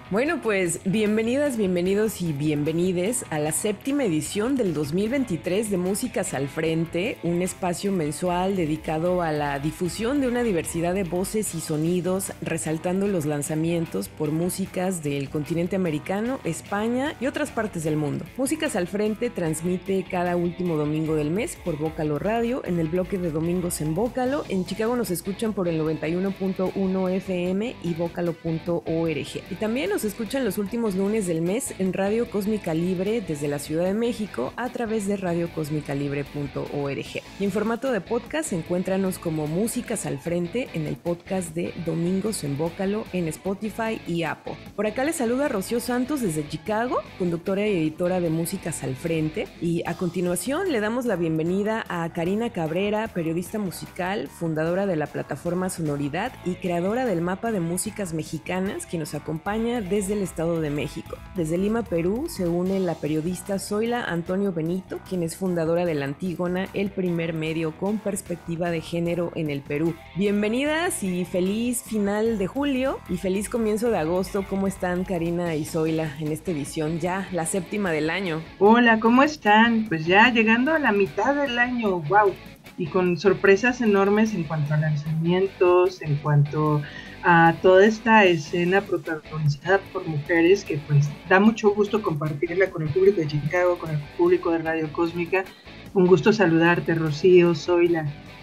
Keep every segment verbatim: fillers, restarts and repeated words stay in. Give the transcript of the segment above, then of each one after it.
Bueno, pues bienvenidas, bienvenidos y bienvenides a la séptima edición del dos mil veintitrés de Músicas al Frente, un espacio mensual dedicado a la difusión de una diversidad de voces y sonidos, resaltando los lanzamientos por músicas del continente americano, España y otras partes del mundo. Músicas al Frente transmite cada último domingo del mes por Vocalo Radio, en el bloque de domingos en Vocalo. En Chicago nos escuchan por el noventa y uno punto uno F M y vocalo punto org. Y también nos escuchan los últimos lunes del mes en Radio Cósmica Libre desde la Ciudad de México a través de radio cósmica libre punto org. Y en formato de podcast encuéntranos como Músicas al Frente en el podcast de Domingos en Vocalo en Spotify y Apple. Por acá les saluda Rocío Santos desde Chicago, conductora y editora de Músicas al Frente. Y a continuación le damos la bienvenida a Karina Cabrera, periodista musical, fundadora de la plataforma Sonoridad y creadora del mapa de músicas mexicanas, que nos acompaña desde el Estado de México. Desde Lima, Perú, se une la periodista Zoila Antonio Benito, quien es fundadora de La Antígona, el primer medio con perspectiva de género en el Perú. Bienvenidas y feliz final de julio y feliz comienzo de agosto. ¿Cómo están, Karina y Zoila, en esta edición, ya la séptima del año? Hola, ¿cómo están? Pues ya llegando a la mitad del año, wow, y con sorpresas enormes en cuanto a lanzamientos, en cuanto a toda esta escena protagonizada por mujeres, que pues da mucho gusto compartirla con el público de Chicago, con el público de Radio Cósmica. Un gusto saludarte, Rocío, Zoila.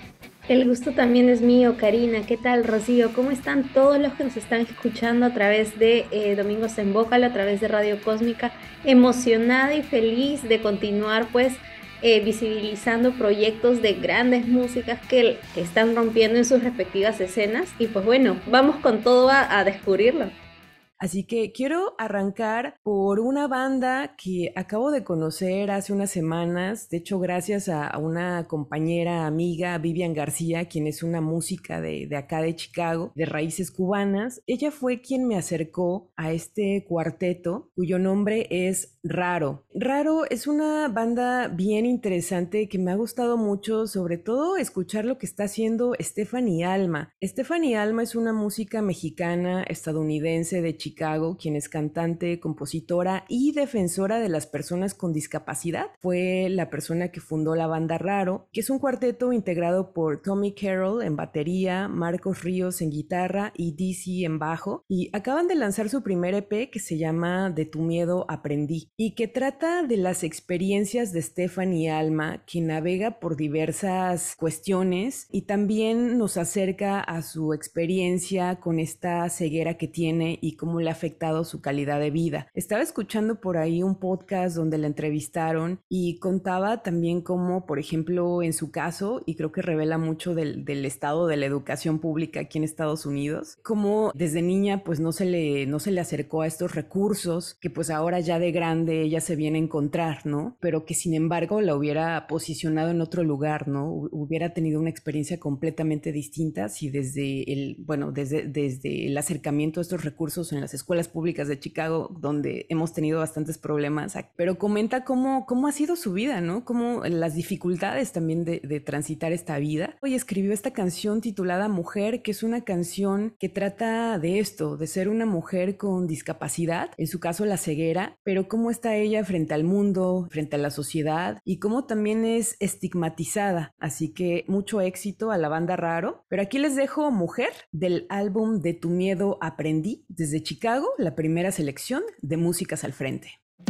El gusto también es mío, Karina. ¿Qué tal, Rocío? ¿Cómo están todos los que nos están escuchando a través de eh, Domingos en Vocalo, a través de Radio Cósmica? Emocionada y feliz de continuar pues Eh, visibilizando proyectos de grandes músicas que, que están rompiendo en sus respectivas escenas, y pues bueno, vamos con todo a, a descubrirlo. Así que quiero arrancar por una banda que acabo de conocer hace unas semanas, de hecho gracias a una compañera amiga, Vivian García, quien es una música de, de acá de Chicago, de raíces cubanas. Ella fue quien me acercó a este cuarteto, cuyo nombre es Raro. Raro es una banda bien interesante que me ha gustado mucho, sobre todo escuchar lo que está haciendo Stephanie Alma. Stephanie Alma es una música mexicana estadounidense de Chicago, Chicago, quien es cantante, compositora y defensora de las personas con discapacidad. Fue la persona que fundó la banda Raro, que es un cuarteto integrado por Tommy Carroll en batería, Marcos Ríos en guitarra y Dizzy en bajo, y acaban de lanzar su primer E P que se llama De tu miedo aprendí, y que trata de las experiencias de Stephanie Alma, quien navega por diversas cuestiones y también nos acerca a su experiencia con esta ceguera que tiene y cómo le ha afectado su calidad de vida. Estaba escuchando por ahí un podcast donde la entrevistaron y contaba también cómo, por ejemplo, en su caso, y creo que revela mucho del, del estado de la educación pública aquí en Estados Unidos, cómo desde niña pues no se le, no se le acercó a estos recursos que pues ahora ya de grande ella se viene a encontrar, ¿no? Pero que sin embargo la hubiera posicionado en otro lugar, ¿no? Hubiera tenido una experiencia completamente distinta si desde el, bueno, desde, desde el acercamiento a estos recursos en las escuelas públicas de Chicago, donde hemos tenido bastantes problemas, pero comenta cómo, cómo ha sido su vida, ¿no? Cómo las dificultades también de, de transitar esta vida. Hoy escribió esta canción titulada Mujer, que es una canción que trata de esto, de ser una mujer con discapacidad, en su caso la ceguera, pero cómo está ella frente al mundo, frente a la sociedad, y cómo también es estigmatizada. Así que mucho éxito a la banda Raro, pero aquí les dejo Mujer, del álbum De tu miedo aprendí, desde Chicago, la primera selección de Músicas al Frente.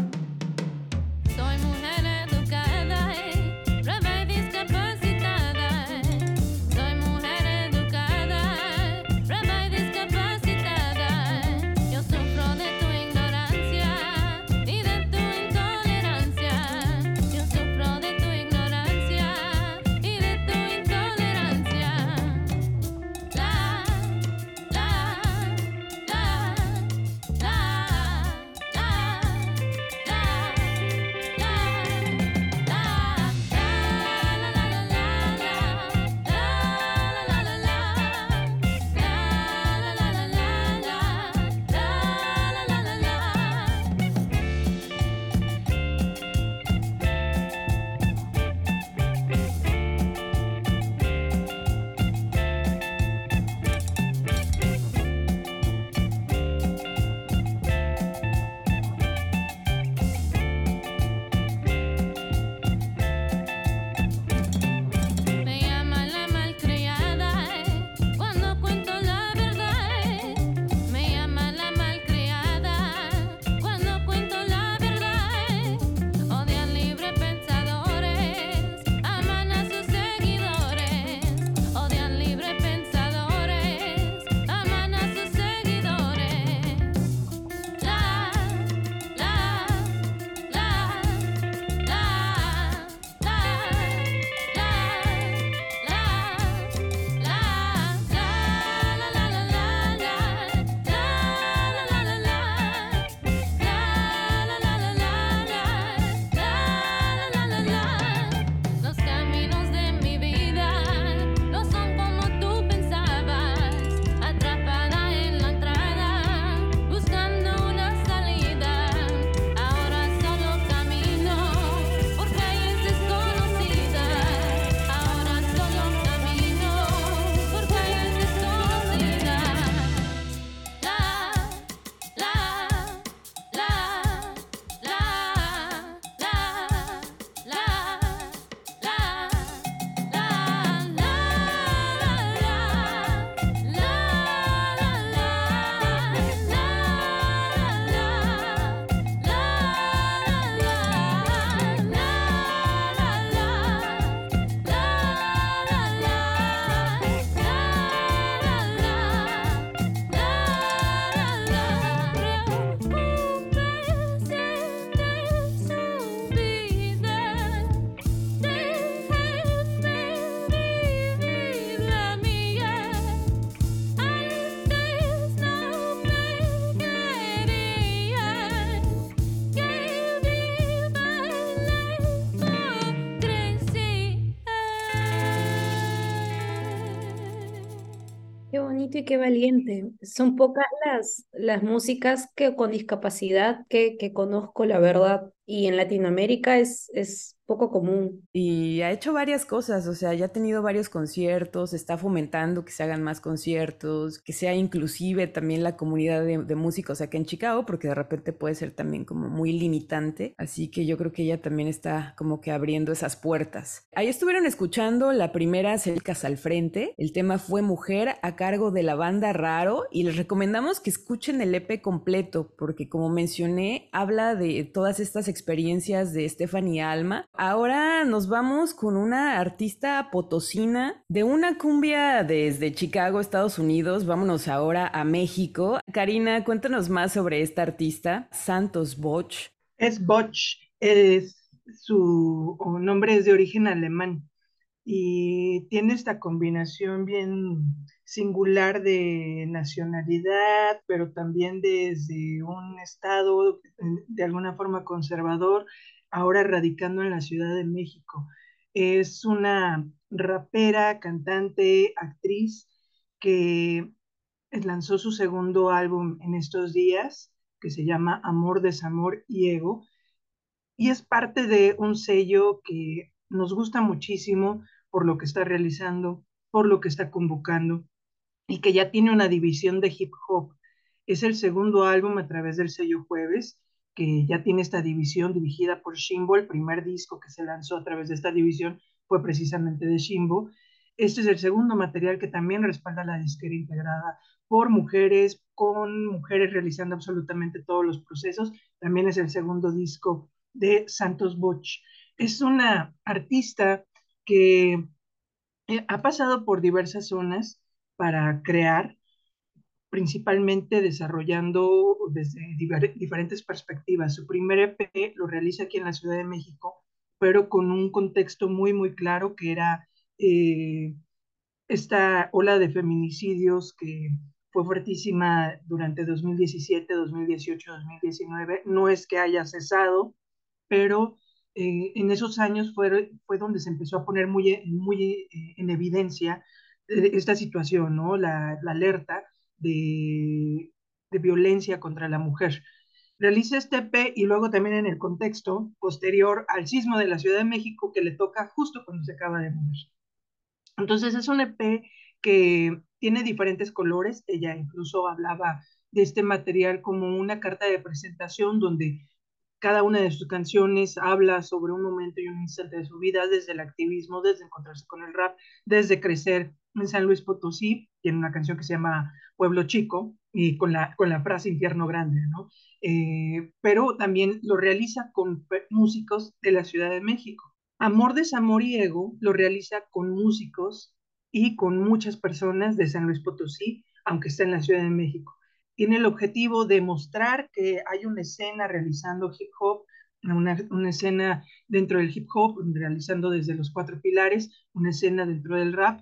Soy mujer educada, eh, rara y discapacitada. eh. Soy mujer educada, rara y discapacitada. Yo sufro de tu ignorancia y de tu intolerancia. Yo sufro de tu ignorancia y de tu intolerancia. La, la, la, la, la, la. bonito y qué valiente. Son pocas las, las músicas que con discapacidad que, que conozco, la verdad. Y en Latinoamérica es, es poco común. Y ha hecho varias cosas, o sea, ya ha tenido varios conciertos, está fomentando que se hagan más conciertos, que sea inclusive también la comunidad de, de músicos acá en Chicago, porque de repente puede ser también como muy limitante. Así que yo creo que ella también está como que abriendo esas puertas. Ahí estuvieron escuchando la primera Celcas al Frente. El tema fue Mujer a cargo de la banda Raro y les recomendamos que escuchen el E P completo, porque como mencioné, habla de todas estas experiencias de Stephanie Alma. Ahora nos vamos con una artista potosina de una cumbia desde Chicago, Estados Unidos. Vámonos ahora a México. Karina, cuéntanos más sobre esta artista, Santos Boch. Es Botch, es, su nombre es de origen alemán y tiene esta combinación bien singular de nacionalidad, pero también desde un estado de alguna forma conservador, ahora radicando en la Ciudad de México. Es una rapera, cantante, actriz que lanzó su segundo álbum en estos días, que se llama Amor, Desamor y Ego, y es parte de un sello que nos gusta muchísimo por lo que está realizando, por lo que está convocando y que ya tiene una división de hip hop. Es el segundo álbum a través del sello Jueves, que ya tiene esta división dirigida por Shimbo. El primer disco que se lanzó a través de esta división fue precisamente de Shimbo. Este es el segundo material que también respalda la disquera integrada por mujeres, con mujeres realizando absolutamente todos los procesos. También es el segundo disco de Santos Boch. Es una artista que eh, ha pasado por diversas zonas para crear, principalmente desarrollando desde diver- diferentes perspectivas. Su primer E P lo realiza aquí en la Ciudad de México, pero con un contexto muy, muy claro que era eh, esta ola de feminicidios que fue fuertísima durante dos mil diecisiete, dos mil dieciocho, dos mil diecinueve. No es que haya cesado, pero eh, en esos años fue, fue donde se empezó a poner muy, muy eh, en evidencia eh, esta situación, ¿no? La, la alerta de, de violencia contra la mujer. Realiza este E P y luego también en el contexto posterior al sismo de la Ciudad de México que le toca justo cuando se acaba de mover. Entonces es un E P que tiene diferentes colores. Ella incluso hablaba de este material como una carta de presentación donde cada una de sus canciones habla sobre un momento y un instante de su vida, desde el activismo, desde encontrarse con el rap, desde crecer en San Luis Potosí. Tiene una canción que se llama Pueblo Chico y con la, con la frase Infierno Grande, ¿no? Eh, pero también lo realiza con músicos de la Ciudad de México. Amor, Desamor y Ego lo realiza con músicos y con muchas personas de San Luis Potosí, aunque está en la Ciudad de México. Tiene el objetivo de mostrar que hay una escena realizando hip hop, una, una escena dentro del hip hop, realizando desde los cuatro pilares, una escena dentro del rap,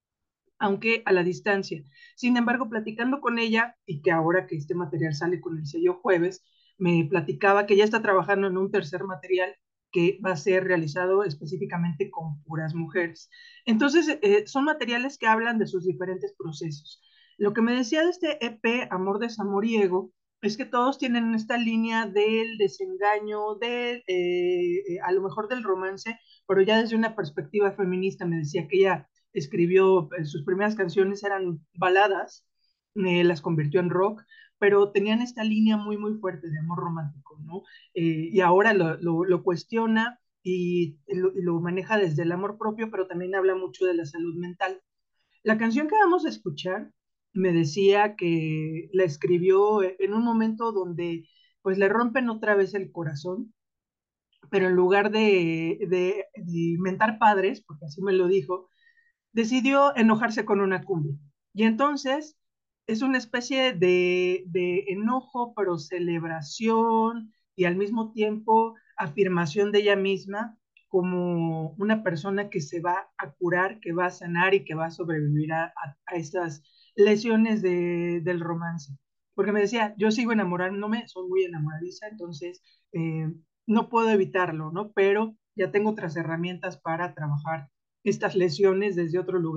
aunque a la distancia. Sin embargo, platicando con ella, y que ahora que este material sale con el sello Jueves, me platicaba que ya está trabajando en un tercer material que va a ser realizado específicamente con puras mujeres. Entonces, eh, son materiales que hablan de sus diferentes procesos. Lo que me decía de este E P, Amor, Desamor y Ego, es que todos tienen esta línea del desengaño, de, eh, eh, a lo mejor del romance, pero ya desde una perspectiva feminista. Me decía que ella escribió, eh, sus primeras canciones eran baladas, eh, las convirtió en rock, pero tenían esta línea muy, muy fuerte de amor romántico, ¿no? Eh, y ahora lo, lo, lo cuestiona y lo, lo, maneja desde el amor propio, pero también habla mucho de la salud mental. La canción que vamos a escuchar me decía que la escribió en un momento donde pues le rompen otra vez el corazón, pero en lugar de, de, de inventar padres, porque así me lo dijo, decidió enojarse con una cumbia. Y entonces es una especie de, de enojo, pero celebración y al mismo tiempo afirmación de ella misma como una persona que se va a curar, que va a sanar y que va a sobrevivir a, a, a estas lesiones de, del romance. Porque me decía, yo sigo enamorándome, soy muy enamoradiza, entonces eh, no puedo evitarlo, ¿no? Pero ya tengo otras herramientas para trabajar estas lesiones desde otro lugar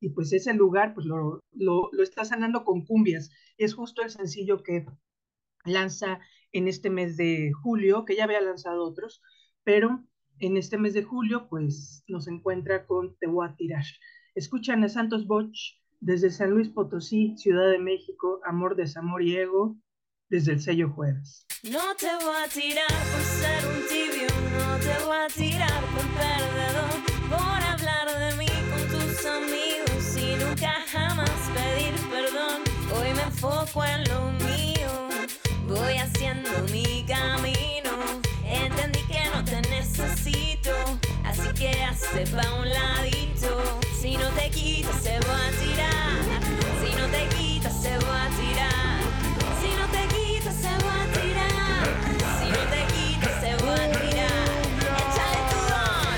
y pues ese lugar pues lo, lo, lo está sanando con cumbias. Y es justo el sencillo que lanza en este mes de julio, que ya había lanzado otros, pero en este mes de julio pues nos encuentra con Te voy a tirar. Escuchan a Santos Boch desde San Luis Potosí, Ciudad de México, Amor, Desamor y Ego, desde el sello Jueves. No te voy a tirar por ser un tibio, no te voy a tirar por perdedor, por hablar de mí con tus amigos y nunca jamás pedir perdón. Hoy me enfoco en lo mío, voy haciendo mi camino. Entendí que no te necesito, así que hazte pa' un ladito. Si no te quitas se va a tirar, si no te quitas se va a tirar, si no te quitas se va a tirar, si no te quitas se va a tirar. Échale tu don.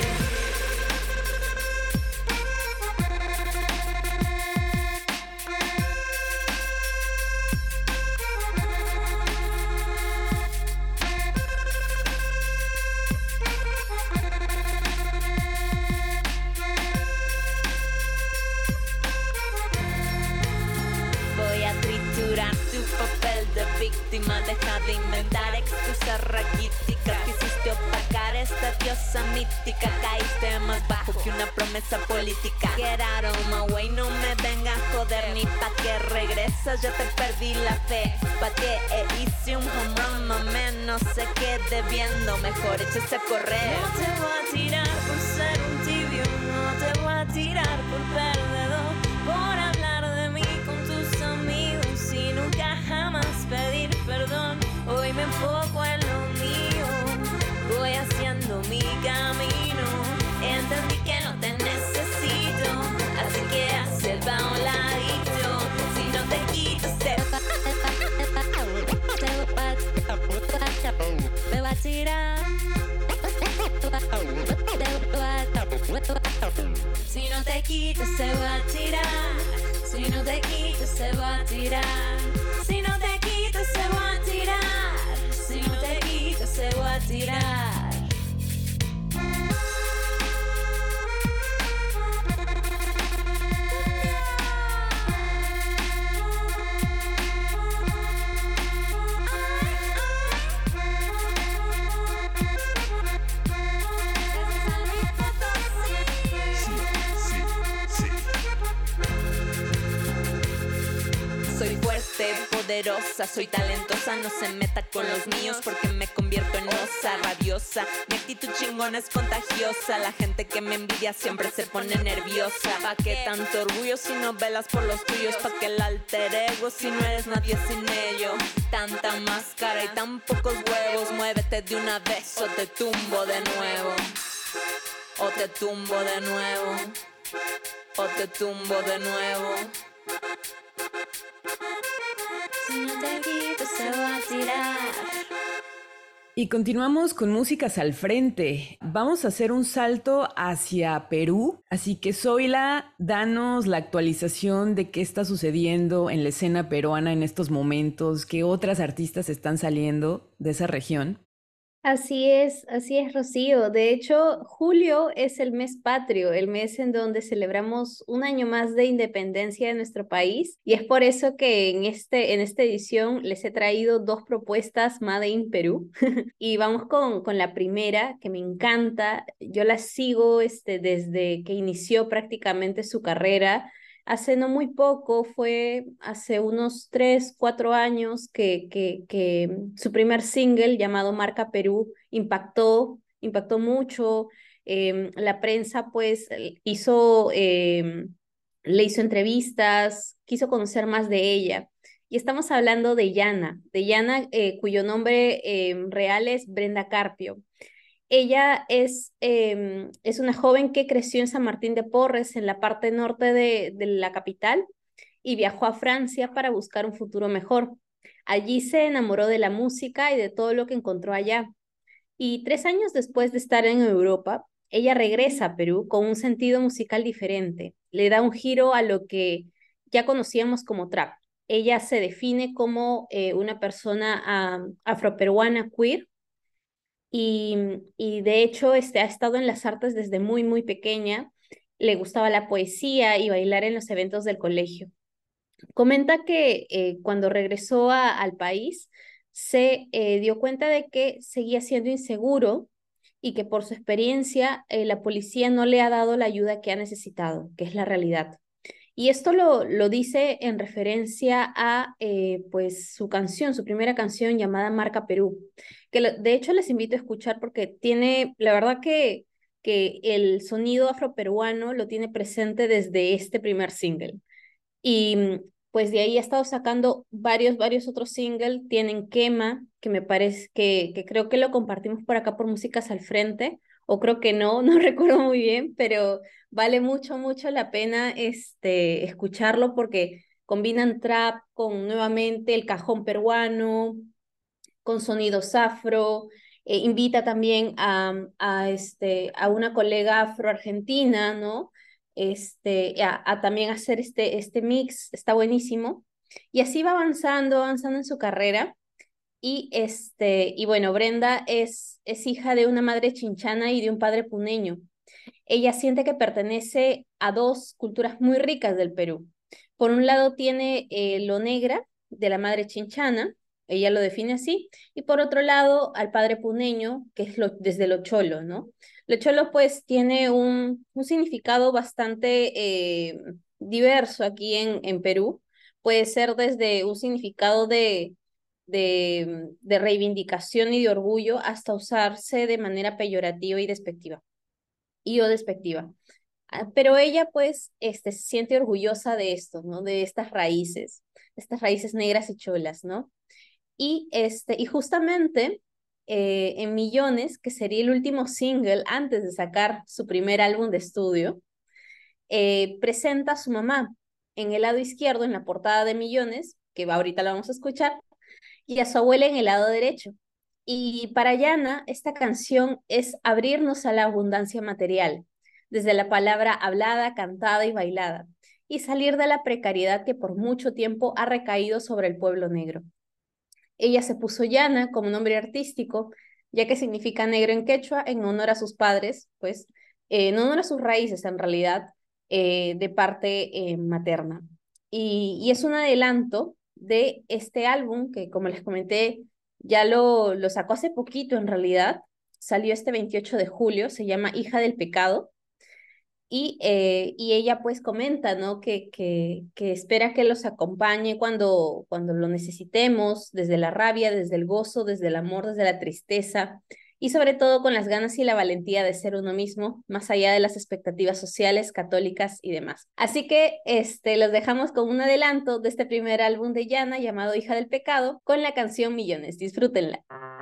Voy a triturar tu papel de víctima. Deja de inventar excusas raquíticas. Quisiste opacar esta diosa mítica. Caíste más bajo que una promesa política. Get out of my way, no me vengas a joder. Ni pa' que regresas, ya te perdí la fe. Pa' que hice un home run, mamé, no se quede viendo. Mejor échese a correr. No te voy a tirar por ser un tibio, no te voy a tirar por perdedor, por hablar de mí con tus amigos y nunca jamás pedir perdón. Hoy me enfoco en lo mío, voy haciendo mi camino. Entendí que no te necesito, así que hace pa' un ladito. Si no te quitas te va, te va a tirar. Si no te quitas se va a tirar, si no te quitas se va a tirar, si no te quitas se va a tirar, si no te quitas se va a tirar. Soy fuerte, poderosa, soy talentosa, no se meta con los míos porque me convierto en osa rabiosa. Mi actitud chingona es contagiosa, la gente que me envidia siempre se pone nerviosa. ¿Pa' qué tanto orgullo si no velas por los tuyos? ¿Pa' qué el alter ego si no eres nadie sin ello? Tanta máscara y tan pocos huevos, muévete de una vez o te tumbo de nuevo. O te tumbo de nuevo, o te tumbo de nuevo. Si no te quitas se va a tirar. Y continuamos con músicas al frente. Vamos a hacer un salto hacia Perú. Así que Zoila, danos la actualización de qué está sucediendo en la escena peruana en estos momentos, qué otras artistas están saliendo de esa región. Así es, así es, Rocío. De hecho, julio es el mes patrio, el mes en donde celebramos un año más de independencia de nuestro país, y es por eso que en este, en esta edición les he traído dos propuestas Made in Perú. Y vamos con, con la primera, que me encanta. Yo la sigo este, desde que inició prácticamente su carrera. Hace no muy poco, fue hace unos tres, cuatro años que, que, que su primer single llamado Marca Perú impactó, impactó mucho. Eh, la prensa pues hizo, eh, le hizo entrevistas, quiso conocer más de ella. Y estamos hablando de Yana, de Yana eh, cuyo nombre eh, real es Brenda Carpio. Ella es, eh, es una joven que creció en San Martín de Porres, en la parte norte de, de la capital, y viajó a Francia para buscar un futuro mejor. Allí se enamoró de la música y de todo lo que encontró allá. Y tres años después de estar en Europa, ella regresa a Perú con un sentido musical diferente. Le da un giro a lo que ya conocíamos como trap. Ella se define como eh, una persona um, afroperuana queer, y, y de hecho este, ha estado en las artes desde muy, muy pequeña, le gustaba la poesía y bailar en los eventos del colegio. Comenta que eh, cuando regresó a- al país se eh, dio cuenta de que seguía siendo inseguro y que por su experiencia eh, la policía no le ha dado la ayuda que ha necesitado, que es la realidad. Y esto lo, lo dice en referencia a eh, pues su canción, su primera canción llamada Marca Perú, que lo- de hecho les invito a escuchar porque tiene, la verdad que, que el sonido afroperuano lo tiene presente desde este primer single. Y mm, pues de ahí ha estado sacando varios, varios otros singles. Tienen Quema, que me parece que, que creo que lo compartimos por acá por Músicas al Frente, o creo que no, no recuerdo muy bien, pero vale mucho, mucho la pena este, escucharlo porque combinan trap con nuevamente el cajón peruano, con sonidos afro. Eh, invita también a, a, este, a una colega afro-argentina, ¿no? Este, a, a también hacer este, este mix, está buenísimo. Y así va avanzando, avanzando en su carrera. Y, este, y bueno, Brenda es, es hija de una madre chinchana y de un padre puneño. Ella siente que pertenece a dos culturas muy ricas del Perú. Por un lado tiene eh, lo negra de la madre chinchana, ella lo define así, y por otro lado al padre puneño, que es lo, desde lo cholo, ¿no? Lo cholo pues tiene un, un significado bastante eh, diverso aquí en, en Perú. Puede ser desde un significado de, de, de reivindicación y de orgullo hasta usarse de manera peyorativa y despectiva y o despectiva. Ah, pero ella pues este, se siente orgullosa de esto, ¿no? De estas raíces, de estas raíces negras y cholas, ¿no? Y, este, y justamente eh, en Millones, que sería el último single antes de sacar su primer álbum de estudio, eh, presenta a su mamá en el lado izquierdo, en la portada de Millones, que va, ahorita la vamos a escuchar, y a su abuela en el lado derecho. Y para Yana, esta canción es abrirnos a la abundancia material, desde la palabra hablada, cantada y bailada, y salir de la precariedad que por mucho tiempo ha recaído sobre el pueblo negro. Ella se puso Yana como nombre artístico, ya que significa negro en quechua, en honor a sus padres, pues, eh, en honor a sus raíces en realidad, eh, de parte eh, materna. Y, y es un adelanto de este álbum que, como les comenté, ya lo, lo sacó hace poquito en realidad, salió este veintiocho de julio, se llama Hija del Pecado. Y, eh, y ella pues comenta, ¿no? Que, que, que espera que los acompañe cuando, cuando lo necesitemos, desde la rabia, desde el gozo, desde el amor, desde la tristeza, y sobre todo con las ganas y la valentía de ser uno mismo, más allá de las expectativas sociales, católicas y demás. Así que este, los dejamos con un adelanto de este primer álbum de Yana llamado Hija del Pecado, con la canción Millones. Disfrútenla.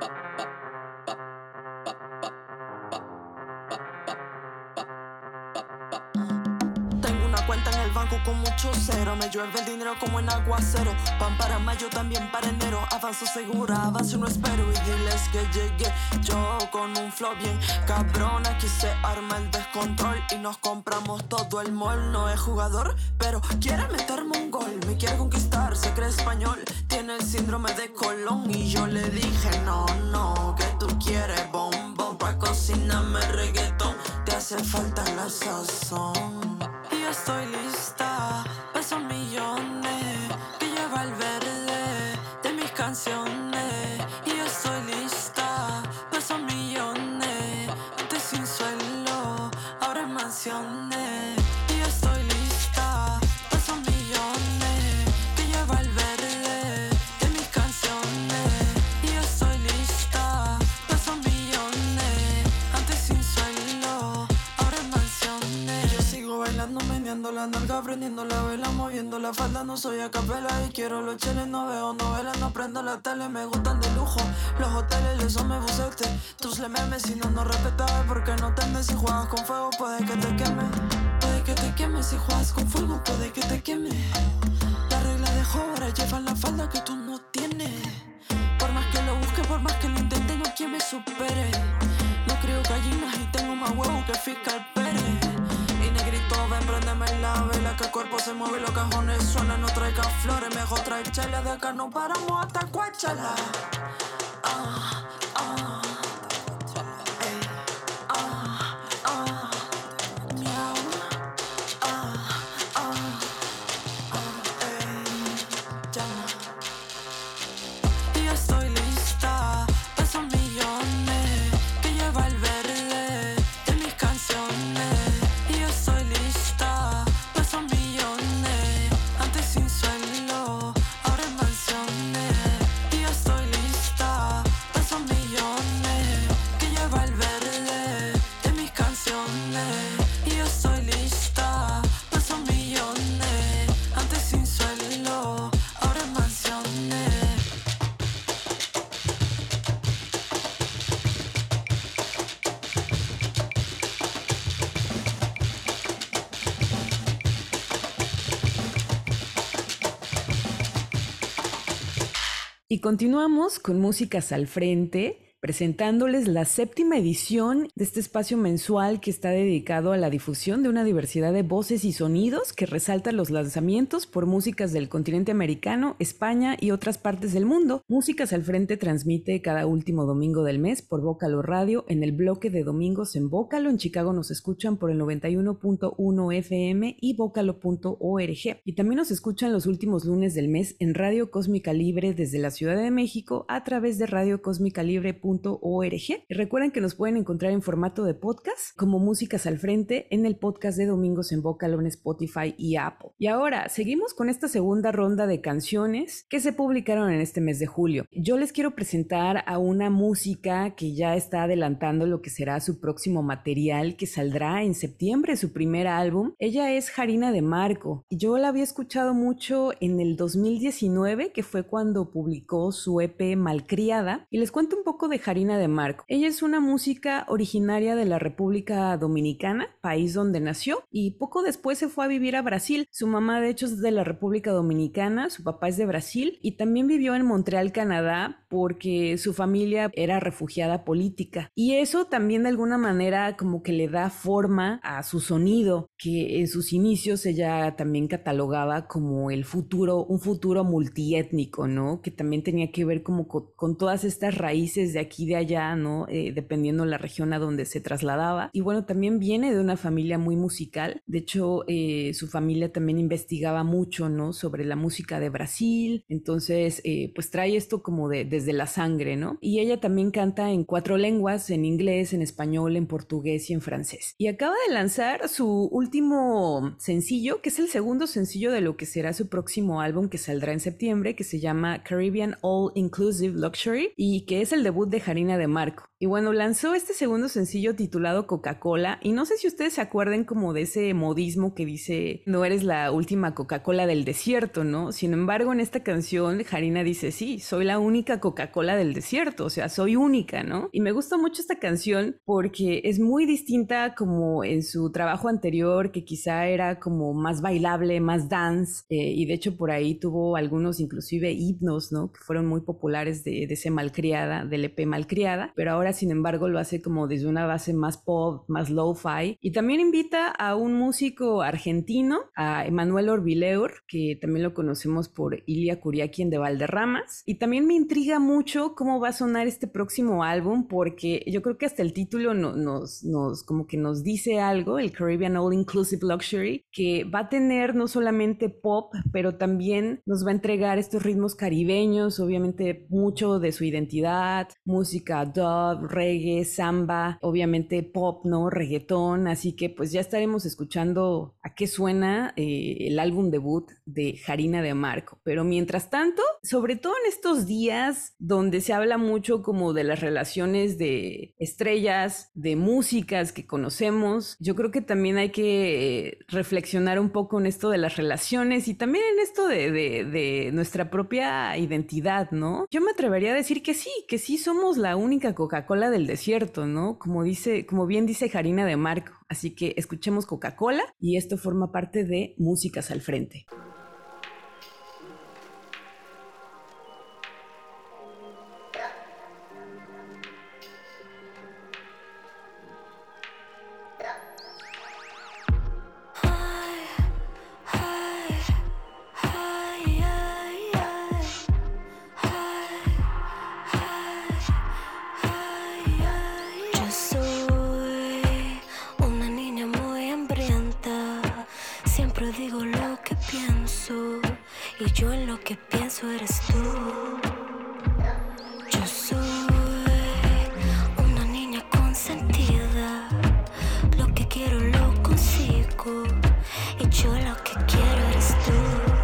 Tengo una cuenta en el banco con mucho cero. Me llueve el dinero como en aguacero. Pan para mayo, también para enero. Avanzo segura, avanzo no espero. Y diles que llegué yo con un flow bien cabrón. Aquí se arma el descontrol y nos compramos todo el mall. No es jugador, pero quiere meterme un gol. Me quiere conquistar, se cree español. Tiene el síndrome de Colón. Y yo le dije no, no, que tú quieres bombón. Pa' cocinarme reggaetón te hace falta la sazón. Y yo estoy lista, pesos millones que lleva el verde de mis canciones. Y yo estoy lista, pesos millones, estoy sin suelo, ahora en mansiones. Y yo estoy lista, pesos millones que lleva el verde de mis canciones. Y yo estoy lista, pesos millones, antes sin suelo, ahora en mansiones. Yo sigo bailando, meneando la nalga, prendiendo la vela, moviendo la falda. No soy a capela y quiero los cheles. No veo novelas, no prendo la tele. Me gustan de lujo los hoteles, les son me bucete. Tus le memes, si no, no respetas. Porque no tendes si juegas con fuego, puede que te queme. Puede que te queme, si juegas con fuego, puede que te queme. La regla de ahora llevan la falda que tú no tienes. Por más que lo busque, por más que lo intente, no hay quien me supere. No creo gallinas y tengo más huevo que Fiscal Pérez. Y negrito, ven, préndeme la vela, que el cuerpo se mueve y los cajones suenan. No traigas flores, mejor trae chela. De acá no paramos hasta Coachala. Ah, ah, ey, ah, ah, miau. Y continuamos con Músicas al Frente, presentándoles la séptima edición de este espacio mensual que está dedicado a la difusión de una diversidad de voces y sonidos que resaltan los lanzamientos por músicas del continente americano, España y otras partes del mundo. Músicas al Frente transmite cada último domingo del mes por Vocalo Radio en el bloque de domingos en Vocalo. En Chicago nos escuchan por el noventa y uno punto uno F M y vocalo punto org. Y también nos escuchan los últimos lunes del mes en Radio Cósmica Libre desde la Ciudad de México a través de radio cósmica libre punto org. Y recuerden que nos pueden encontrar en formato de podcast como Músicas al Frente en el podcast de Domingos en Vocalo en Spotify y Apple. Y ahora seguimos con esta segunda ronda de canciones que se publicaron en este mes de julio. Yo les quiero presentar a una música que ya está adelantando lo que será su próximo material que saldrá en septiembre, su primer álbum. Ella es Jarina de Marco y yo la había escuchado mucho en el dos mil diecinueve, que fue cuando publicó su E P Malcriada, y les cuento un poco de Jarina de Marco. Ella es una música originaria de la República Dominicana, país donde nació, y poco después se fue a vivir a Brasil. Su mamá de hecho es de la República Dominicana, su papá es de Brasil, y también vivió en Montreal, Canadá, porque su familia era refugiada política. Y eso también de alguna manera como que le da forma a su sonido, que en sus inicios ella también catalogaba como el futuro, un futuro multiétnico, ¿no? Que también tenía que ver como con, con todas estas raíces de aquí y de allá, ¿no? Eh, dependiendo la región a donde se trasladaba. Y bueno, también viene de una familia muy musical. De hecho, eh, su familia también investigaba mucho, ¿no? Sobre la música de Brasil. Entonces, eh, pues trae esto como de, desde la sangre, ¿no? Y ella también canta en cuatro lenguas, en inglés, en español, en portugués y en francés. Y acaba de lanzar su último sencillo, que es el segundo sencillo de lo que será su próximo álbum que saldrá en septiembre, que se llama Caribbean All Inclusive Luxury, y que es el debut de Jarina de Marco. Y bueno, lanzó este segundo sencillo titulado Coca-Cola, y no sé si ustedes se acuerden como de ese modismo que dice no eres la última Coca-Cola del desierto, ¿no? Sin embargo, en esta canción Jarina dice sí, soy la única Coca-Cola del desierto, o sea, soy única, ¿no? Y me gusta mucho esta canción porque es muy distinta como en su trabajo anterior, que quizá era como más bailable, más dance, eh, y de hecho por ahí tuvo algunos inclusive himnos, ¿no? Que fueron muy populares de, de ese Malcriada, del E P Malcriada, pero ahora sin embargo lo hace como desde una base más pop, más lo-fi, y también invita a un músico argentino, a Emanuel Orbileur, que también lo conocemos por Ilia Kuriakien de Valderramas, y también me intriga mucho cómo va a sonar este próximo álbum, porque yo creo que hasta el título no, nos, nos como que nos dice algo, el Caribbean All Inclusive Luxury, que va a tener no solamente pop, pero también nos va a entregar estos ritmos caribeños, obviamente mucho de su identidad, música dub, reggae, samba, obviamente pop, ¿no? Reggaetón, así que pues ya estaremos escuchando a qué suena eh, el álbum debut de Jarina de Marco. Pero mientras tanto, sobre todo en estos días donde se habla mucho como de las relaciones de estrellas, de músicas que conocemos, yo creo que también hay que eh, reflexionar un poco en esto de las relaciones y también en esto de, de, de nuestra propia identidad, ¿no? Yo me atrevería a decir que sí, que sí somos la única Coca-Cola del desierto, ¿no? Como dice, como bien dice Jarina de Marco. Así que escuchemos Coca-Cola y esto forma parte de Músicas al Frente. Y yo en lo que pienso eres tú. Yo soy una niña consentida. Lo que quiero lo consigo. Y yo lo que quiero eres tú.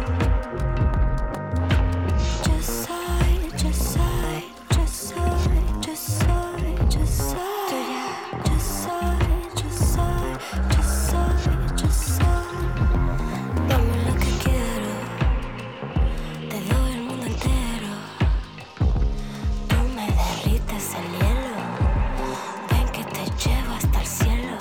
Yo soy, yo soy, yo soy, yo soy, yo soy tuya. Yo soy, yo soy, yo soy, yo soy. Dame lo que quiero. Te doy el mundo entero. Tú me derrites el hielo. Ven que te llevo hasta el cielo.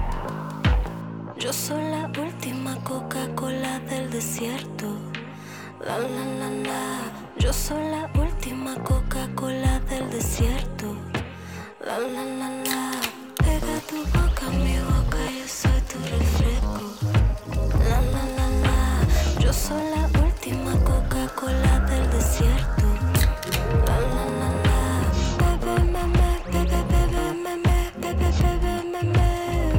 Yo soy la última Coca-Cola del desierto. La la la la, Yo soy la última Coca-Cola del desierto. La la la la. Pega tu boca a mi boca, yo soy tu refresco. La la la la. Yo soy la última Coca-Cola del desierto. La la la la. Bebe meme, bebe bebe meme, bebe bebe meme.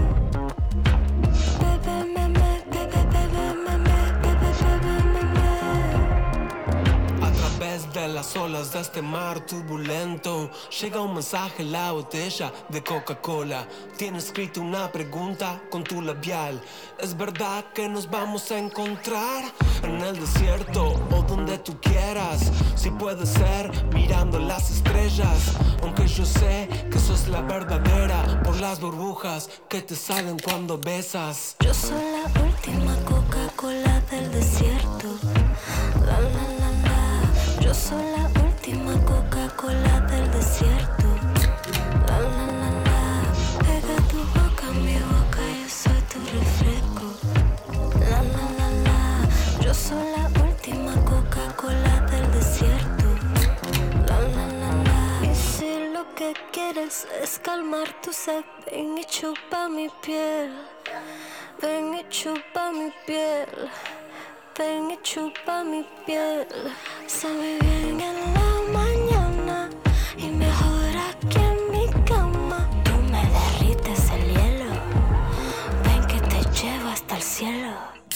Bebe meme, bebe bebe meme, bebe bebe meme. A través de las olas de este mar turbulento llega un mensaje en la botella de Coca-Cola. Tiene escrito una pregunta con tu labial. ¿Es verdad que nos vamos a encontrar en el desierto o donde tú quieras? Si puede ser mirando las estrellas, aunque yo sé que sos la verdadera por las burbujas que te salen cuando besas. Yo soy la última Coca-Cola del desierto. La la la la. Yo soy la última Coca-Cola del desierto. La la la la. Pega tu boca a mi boca, yo soy tu refresco. La la la la. Yo soy la última Coca-Cola del desierto. La la la la. Y si lo que quieres es calmar tu sed, ven y chupa mi piel. Ven y chupa mi piel. Ven y chupa mi piel. Sabe bien en la mañana y mejor aquí en mi cama. Tú me derrites el hielo. Ven que te llevo hasta el cielo.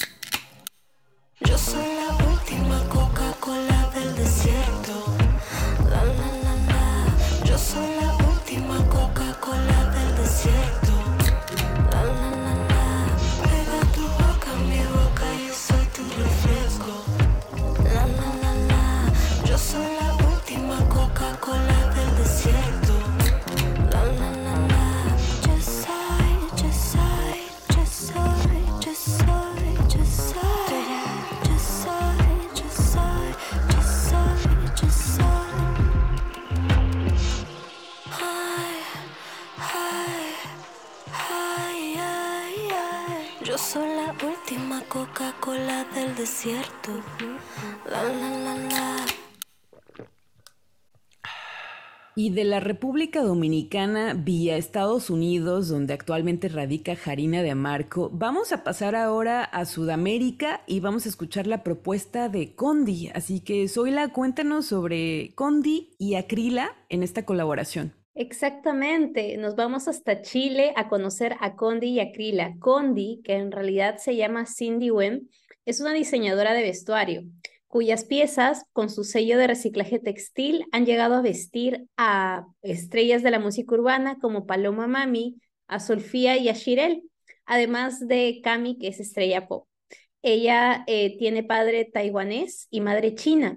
Yo soy la última Coca-Cola del desierto. La la la la. Yo soy la última Coca-Cola del desierto. La la la la. Pega tu boca a mi boca, yo soy tu refresco. La la la la. Yo soy la última Coca-Cola del desierto. La la la la. Yo soy, yo soy, yo soy, yo soy, yo soy. Yo soy, yo soy, yo soy, yo soy. Ay, ay, ay, ay, ay. Yo soy la última Coca-Cola del desierto. La la la la. Y de la República Dominicana vía Estados Unidos, donde actualmente radica Jarina de Amarco, vamos a pasar ahora a Sudamérica y vamos a escuchar la propuesta de Condi. Así que, Zoila, cuéntanos sobre Condi y Acrila en esta colaboración. Exactamente, nos vamos hasta Chile a conocer a Condi y Acrila. Condi, que en realidad se llama Cindy Wem, es una diseñadora de vestuario, cuyas piezas, con su sello de reciclaje textil, han llegado a vestir a estrellas de la música urbana como Paloma Mami, a Solfía y a Shirel, además de Cami, que es estrella pop. Ella eh, tiene padre taiwanés y madre china.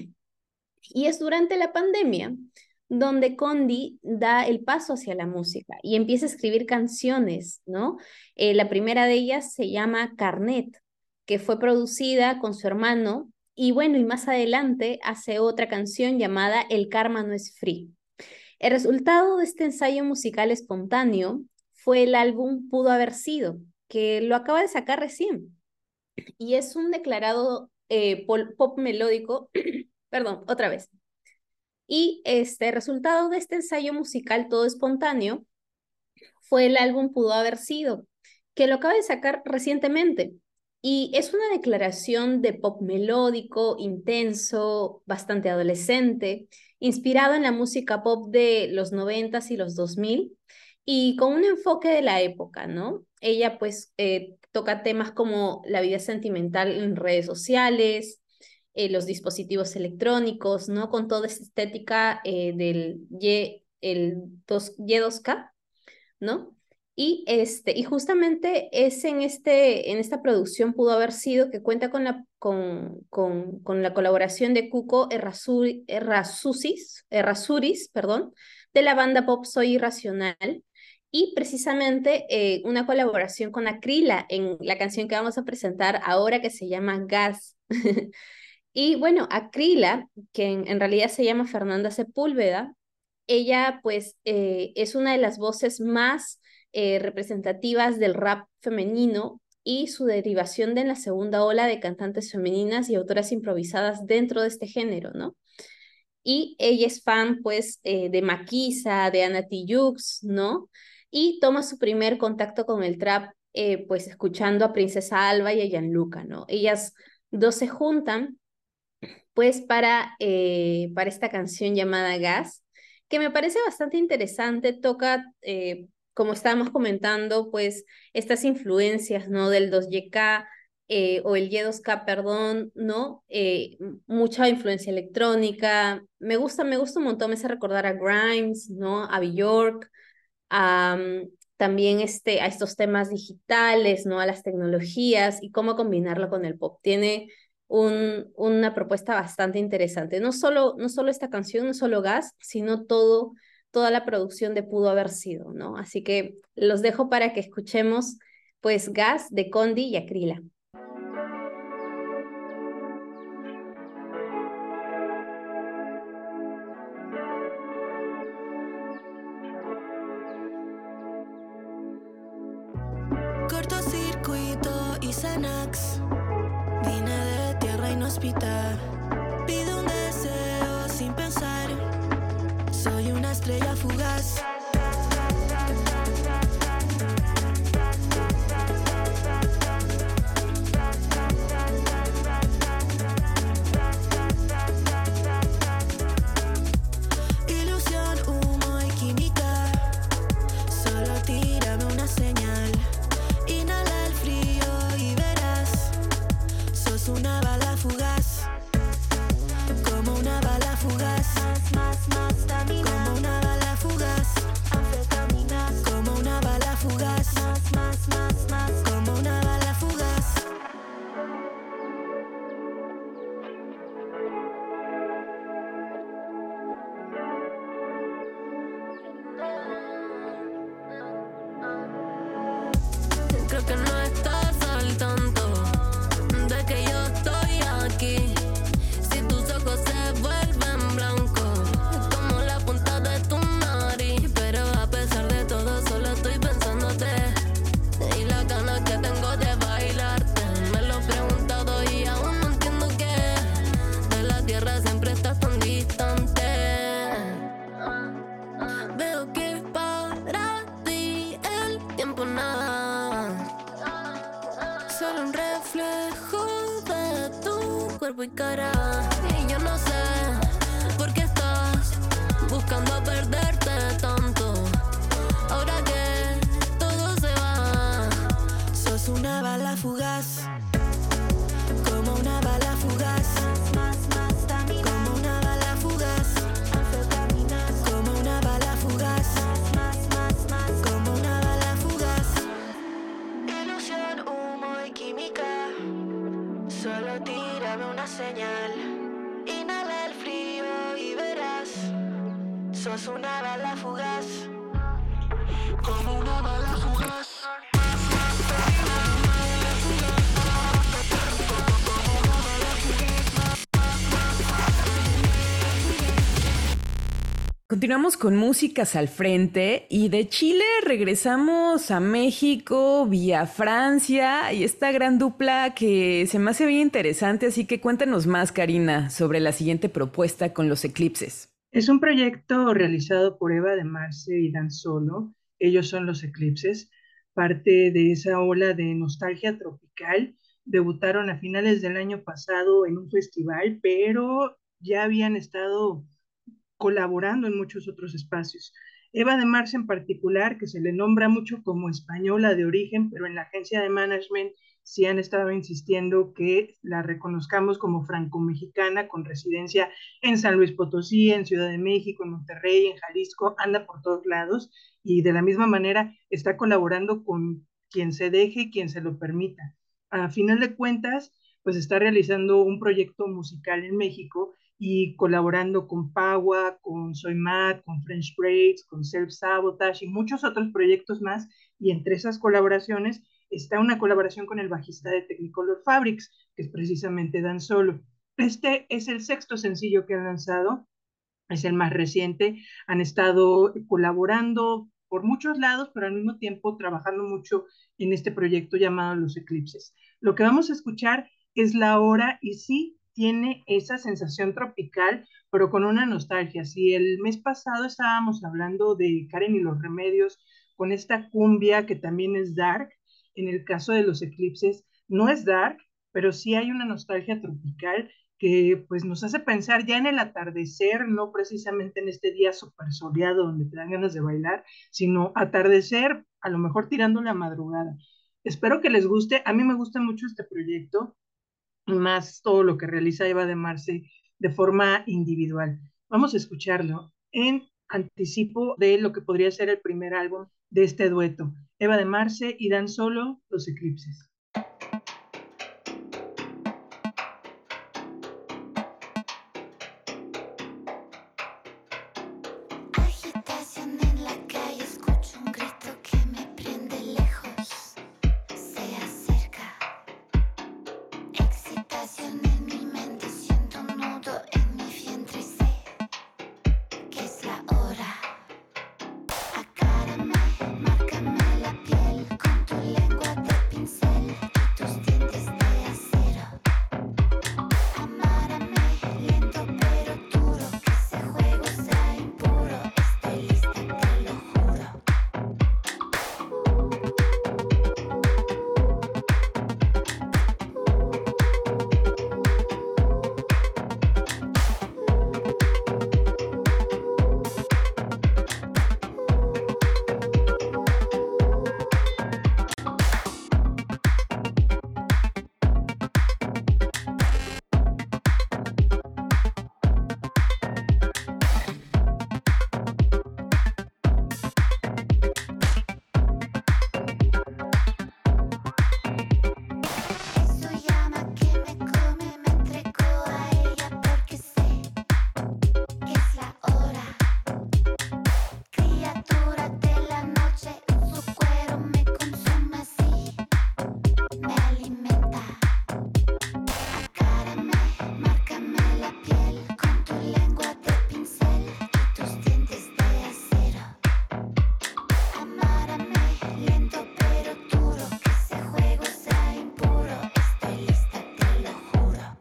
Y es durante la pandemia donde Condi da el paso hacia la música y empieza a escribir canciones, ¿no? Eh, la primera de ellas se llama Carnet, que fue producida con su hermano, y bueno, y más adelante hace otra canción llamada El karma no es free. El resultado de este ensayo musical espontáneo fue el álbum Pudo haber sido, que lo acaba de sacar recién, y es un declarado eh, pol- pop melódico, perdón, otra vez. Y este resultado de este ensayo musical todo espontáneo fue el álbum Pudo haber sido, que lo acaba de sacar recientemente. Y es una declaración de pop melódico, intenso, bastante adolescente, inspirado en la música pop de los noventas y los dos mil, y con un enfoque de la época, ¿no? Ella pues eh, toca temas como la vida sentimental en redes sociales, eh, los dispositivos electrónicos, ¿no? Con toda esa estética eh, del Y, el dos, Y dos K, ¿no? Y, este, y justamente es en, este, en esta producción Pudo haber sido, que cuenta con la, con, con, con la colaboración de Cuco Errazuri, Errazusis, Errazuris, perdón, de la banda pop Soy Irracional, y precisamente eh, una colaboración con Acrila en la canción que vamos a presentar ahora, que se llama Gas. Y bueno, Acrila, que en, en realidad se llama Fernanda Sepúlveda, ella pues eh, es una de las voces más eh, representativas del rap femenino, y su derivación de la segunda ola de cantantes femeninas y autoras improvisadas dentro de este género, ¿no? Y ella es fan, pues, eh, de Maquisa, de Ana Tijoux, ¿no? Y toma su primer contacto con el trap, eh, pues, escuchando a Princesa Alba y a Gianluca, ¿no? Ellas dos se juntan, pues, para, eh, para esta canción llamada Gas, que me parece bastante interesante, toca, eh, como estábamos comentando, pues, estas influencias, ¿no? Del dos Y K, eh, o el Y dos K, perdón, ¿no? Eh, mucha influencia electrónica. Me gusta, me gusta un montón, me hace recordar a Grimes, ¿no? A Bjork, a, mm, también este, a estos temas digitales, ¿no? A las tecnologías y cómo combinarlo con el pop. Tiene un, una propuesta bastante interesante. No solo, no solo esta canción, no solo Gas, sino todo, toda la producción de Pudo Haber Sido, ¿no? Así que los dejo para que escuchemos, pues, Gas de Condi y Acrila. Cortocircuito y Xanax. Vine de tierra inhóspita. Pido un deseo sin pensar. Soy una estrella fugaz. Ilusión, humo y química. Solo tírame una señal. Inhala el frío y verás. Sos una bala fugaz. Como una bala fugaz. Más, más, más, como una bala fugaz. Anfetaminas. Como una bala fugaz. Más, más, más, más, como una bala fugaz. Creo que no estás al tanto de que yo estoy aquí. Si tus ojos se vuelven blancos, como la punta de tu nariz. Pero a pesar de todo, solo estoy pensándote. Y la ganas que tengo de bailarte. Me lo he preguntado y aún no entiendo qué. De la tierra siempre estás tan distante. Veo que para ti el tiempo nada. Solo un reflejo de tu cuerpo y cara. Y yo no sé por qué estás buscando perderte tanto. Ahora que todo se va. Sos una bala fugaz. Como una bala fugaz. Como una bala fugaz. Como una bala fugaz. Como una bala fugaz. Ilusión, humo y química. Solo tírame una señal. Inhala el frío y verás. Sos una bala fugaz. Como una bala fugaz. Continuamos con Músicas al Frente y de Chile regresamos a México vía Francia y esta gran dupla que se me hace bien interesante, así que cuéntanos más, Karina, sobre la siguiente propuesta con Los Eclipses. Es un proyecto realizado por Eva de Marce y Dan Solo. Ellos son Los Eclipses, parte de esa ola de nostalgia tropical. Debutaron a finales del año pasado en un festival, pero ya habían estado colaborando en muchos otros espacios. Eva de Marce en particular, que se le nombra mucho como española de origen, pero en la agencia de management sí han estado insistiendo que la reconozcamos como franco-mexicana con residencia en San Luis Potosí, en Ciudad de México, en Monterrey, en Jalisco, anda por todos lados y de la misma manera está colaborando con quien se deje y quien se lo permita. A final de cuentas, pues está realizando un proyecto musical en México y colaborando con Paua, con Soy Mad, con French Braids, con Self Sabotage y muchos otros proyectos más. Y entre esas colaboraciones está una colaboración con el bajista de Technicolor Fabrics, que es precisamente Dan Solo. Este es el sexto sencillo que han lanzado, es el más reciente. Han estado colaborando por muchos lados, pero al mismo tiempo trabajando mucho en este proyecto llamado Los Eclipses. Lo que vamos a escuchar es La Hora y sí tiene esa sensación tropical, pero con una nostalgia. Si el mes pasado estábamos hablando de Karen y los Remedios con esta cumbia que también es dark, en el caso de Los Eclipses no es dark, pero sí hay una nostalgia tropical que pues nos hace pensar ya en el atardecer, no precisamente en este día súper soleado donde te dan ganas de bailar, sino atardecer, a lo mejor tirando la madrugada. Espero que les guste, a mí me gusta mucho este proyecto, más todo lo que realiza Eva de Marce de forma individual. Vamos a escucharlo en anticipo de lo que podría ser el primer álbum de este dueto. Eva de Marce y Dan Solo, Los Eclipses. Agitación en la calle, escucho un grito que me prende lejos, se acerca. Excitación en mi mente, siento un nudo en mi vientre y sé que es la hora. Acárame, márcame la piel con tu lengua de pincel y tus dientes de acero. Amárame lento pero duro, que ese juego sea impuro. Estoy lista, te lo juro. Eso llama que me come, me entrego a ella porque sé que es la hora. Criatura de la noche, su cuero me consume así, me alimenta. Acárame, márcame la piel con tu lengua de pincel y tus dientes de acero. Amárame lento pero duro, que ese juego sea impuro. Estoy lista, te lo juro.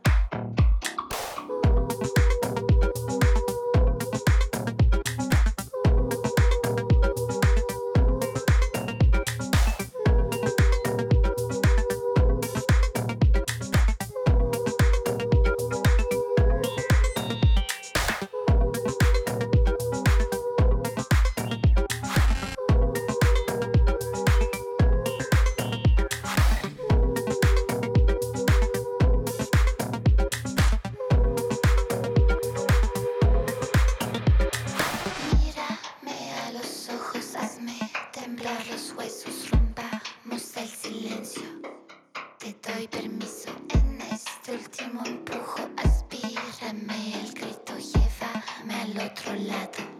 Mírame a los ojos, hazme temblar los huesos, rompamos el silencio. Te doy permiso en este último empujo, aspírame el grito, llévame al otro lado.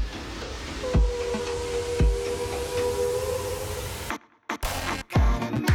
Acárame,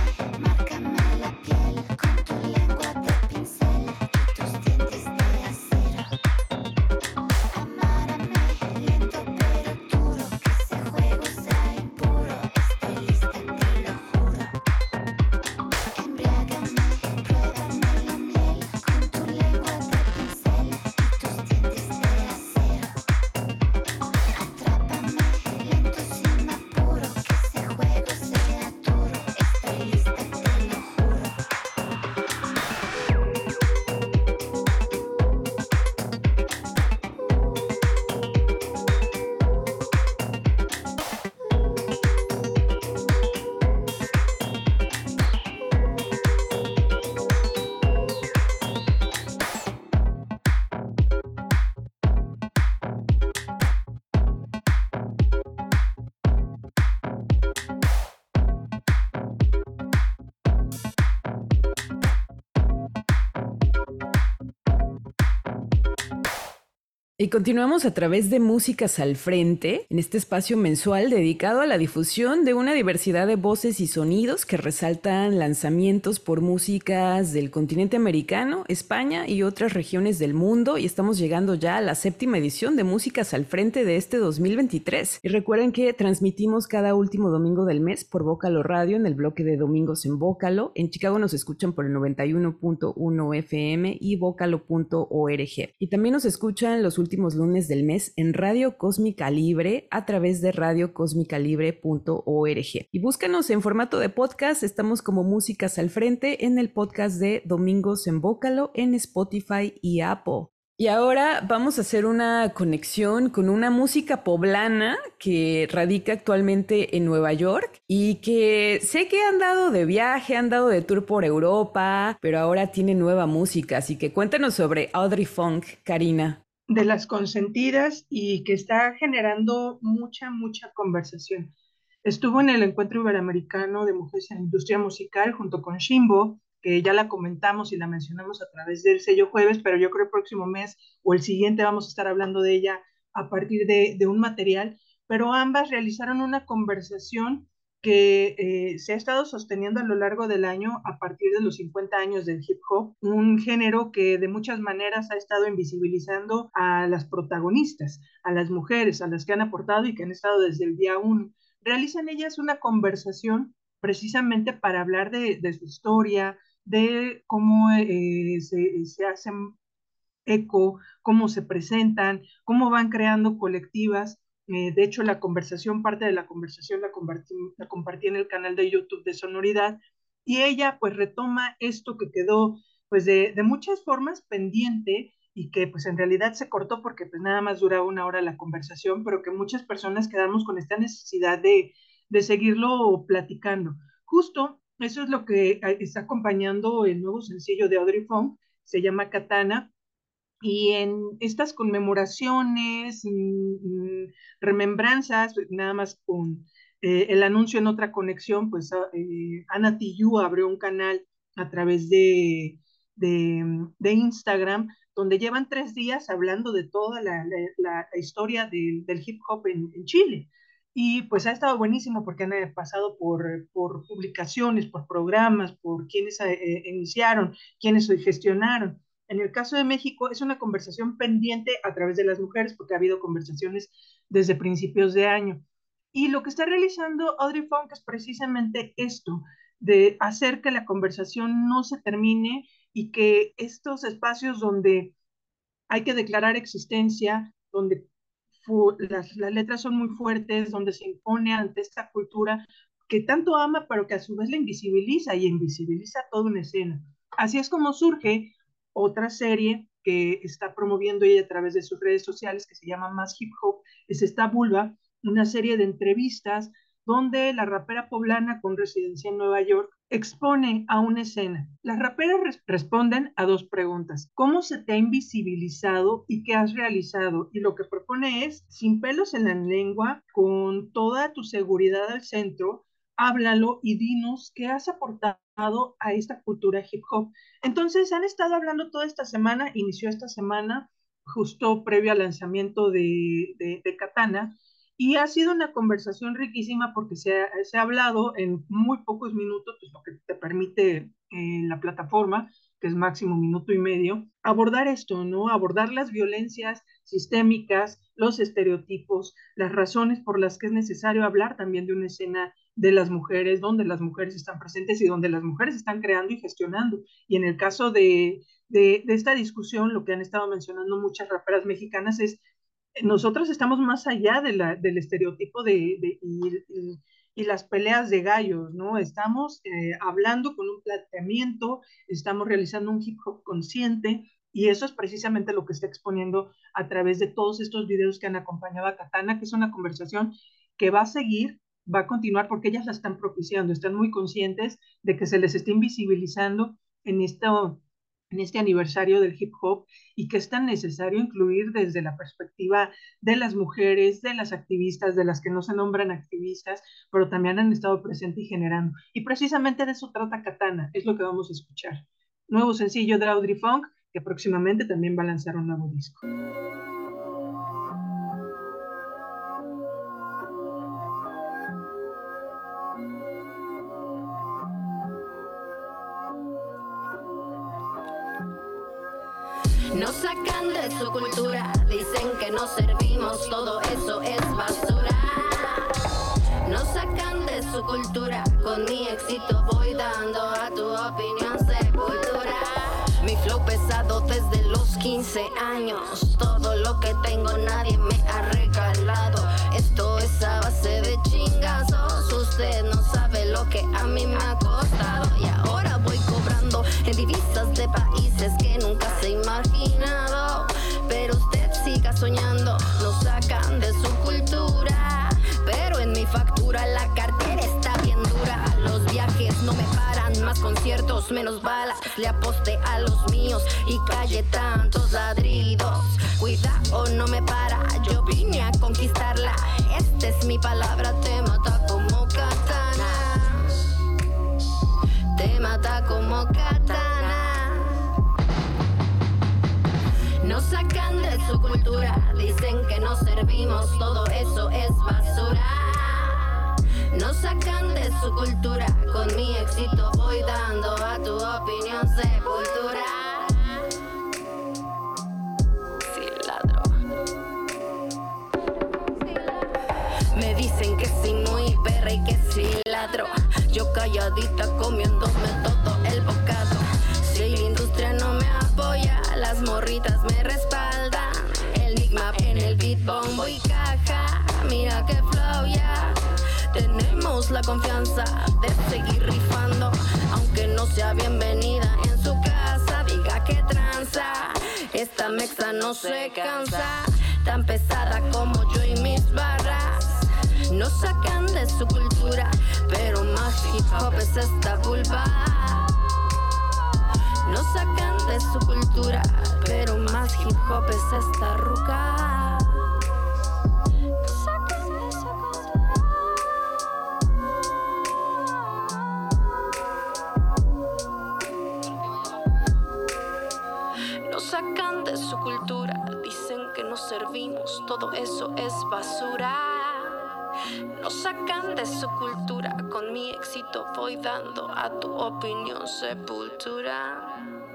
Y continuamos a través de Músicas al Frente, en este espacio mensual dedicado a la difusión de una diversidad de voces y sonidos que resaltan lanzamientos por músicas del continente americano, España y otras regiones del mundo. Y estamos llegando ya a la séptima edición de Músicas al Frente de este dos mil veintitrés. Y recuerden que transmitimos cada último domingo del mes por Vocalo Radio en el bloque de Domingos en Vocalo. En Chicago nos escuchan por el noventa y uno punto uno F M y vocalo punto org. Y también nos escuchan los últimos lunes del mes en Radio Cósmica Libre a través de radio cósmica libre punto org. Y búscanos en formato de podcast, estamos como Músicas al Frente en el podcast de Domingos en Vocalo en Spotify y Apple. Y ahora vamos a hacer una conexión con una música poblana que radica actualmente en Nueva York y que sé que ha andado de viaje, ha andado de tour por Europa, pero ahora tiene nueva música. Así que cuéntanos sobre Audrey Funk, Karina. De las consentidas y que está generando mucha, mucha conversación. Estuvo en el Encuentro Iberoamericano de Mujeres en la Industria Musical junto con Shimbo, que ya la comentamos y la mencionamos a través del sello Jueves, pero yo creo el próximo mes o el siguiente vamos a estar hablando de ella a partir de, de un material, pero ambas realizaron una conversación que eh, se ha estado sosteniendo a lo largo del año a partir de los cincuenta años del hip hop, un género que de muchas maneras ha estado invisibilizando a las protagonistas, a las mujeres, a las que han aportado y que han estado desde el día uno. Realizan ellas una conversación precisamente para hablar de, de su historia, de cómo eh, se, se hacen eco, cómo se presentan, cómo van creando colectivas. Eh, de hecho, la conversación, parte de la conversación la compartí, la compartí en el canal de YouTube de Sonoridad, y ella pues retoma esto que quedó pues de, de muchas formas pendiente y que pues en realidad se cortó porque pues nada más duraba una hora la conversación, pero que muchas personas quedamos con esta necesidad de, de seguirlo platicando. Justo eso es lo que está acompañando el nuevo sencillo de Audrey Funk, se llama Katana. Y en estas conmemoraciones, mmm, remembranzas, nada más con eh, el anuncio en otra conexión, pues eh, Ana Tijoux abrió un canal a través de, de, de Instagram, donde llevan tres días hablando de toda la, la, la historia del, del hip hop en, en Chile. Y pues ha estado buenísimo porque han eh, pasado por, por publicaciones, por programas, por quienes eh, iniciaron, quienes gestionaron. En el caso de México es una conversación pendiente a través de las mujeres porque ha habido conversaciones desde principios de año. Y lo que está realizando Audrey Funk es precisamente esto, de hacer que la conversación no se termine y que estos espacios donde hay que declarar existencia, donde las, las letras son muy fuertes, donde se impone ante esta cultura que tanto ama, pero que a su vez la invisibiliza y invisibiliza toda una escena. Así es como surge otra serie que está promoviendo ella a través de sus redes sociales, que se llama Más Hip Hop, es esta Vulva, una serie de entrevistas donde la rapera poblana con residencia en Nueva York expone a una escena. Las raperas res responden a dos preguntas: ¿cómo se te ha invisibilizado y qué has realizado? Y lo que propone es, sin pelos en la lengua, con toda tu seguridad al centro, háblalo y dinos qué has aportado a esta cultura hip hop. Entonces han estado hablando toda esta semana, inició esta semana justo previo al lanzamiento de, de, de Katana, y ha sido una conversación riquísima porque se ha, se ha hablado en muy pocos minutos, pues lo que te permite eh, la plataforma, que es máximo minuto y medio, abordar esto, ¿no? Abordar las violencias sistémicas, los estereotipos, las razones por las que es necesario hablar también de una escena de las mujeres, donde las mujeres están presentes y donde las mujeres están creando y gestionando. Y en el caso de, de, de esta discusión, lo que han estado mencionando muchas raperas mexicanas es, nosotros estamos más allá de la, del estereotipo de, de, y, y, y las peleas de gallos, ¿no? Estamos eh, hablando con un planteamiento, estamos realizando un hip hop consciente, y eso es precisamente lo que está exponiendo a través de todos estos videos que han acompañado a Katana, que es una conversación que va a seguir, va a continuar, porque ellas la están propiciando, están muy conscientes de que se les está invisibilizando en esto, en este aniversario del hip hop, y que es tan necesario incluir desde la perspectiva de las mujeres, de las activistas, de las que no se nombran activistas, pero también han estado presentes y generando. Y precisamente de eso trata Katana, es lo que vamos a escuchar. Nuevo sencillo de Audrey Funk, que próximamente también va a lanzar un nuevo disco. Nos sacan de su cultura, dicen que no servimos, todo eso es basura. Nos sacan de su cultura, con mi éxito voy dando a tu opinión sepultura. Mi flow pesado desde los quince años, todo lo que tengo nadie me ha regalado. Esto es a base de chingazos, usted no sabe lo que a mí me ha costado. Y ahora voy cobrando en divisas de países que nunca se ha imaginado. Pero usted siga soñando, nos sacan de su cultura. Pero en mi factura la cartera está bien dura. Los viajes no me paran, más conciertos, menos balas. Le aposté a los míos y callé tantos ladridos. Cuidado, no me para, yo vine a conquistarla. Esta es mi palabra, te mata como katana. Te mata como katana. Nos sacan de su cultura, dicen que no servimos, todo eso es basura. Nos sacan de su cultura, con mi éxito voy dando a tu opinión sepultura. Sí, ladro. Me dicen que sí muy perra y que sí ladro. Yo calladita comiéndome todo el bocado. Si la industria no me apoya, las morritas me respaldan. El enigma en el beat, bombo y caja. Mira que flow ya. Tenemos la confianza de seguir rifando, aunque no sea bienvenida en su casa. Diga que tranza, esta mexa no se cansa, tan pesada como yo y mis barras. Nos sacan de su cultura, pero más hip hop es esta vulva. Nos sacan de su cultura, pero más hip hop es esta ruca. Nos sacan de su cultura. Nos sacan de su cultura, dicen que no servimos, todo eso es basura. Nos sacan de su cultura, con mi éxito voy dando a tu opinión sepultura.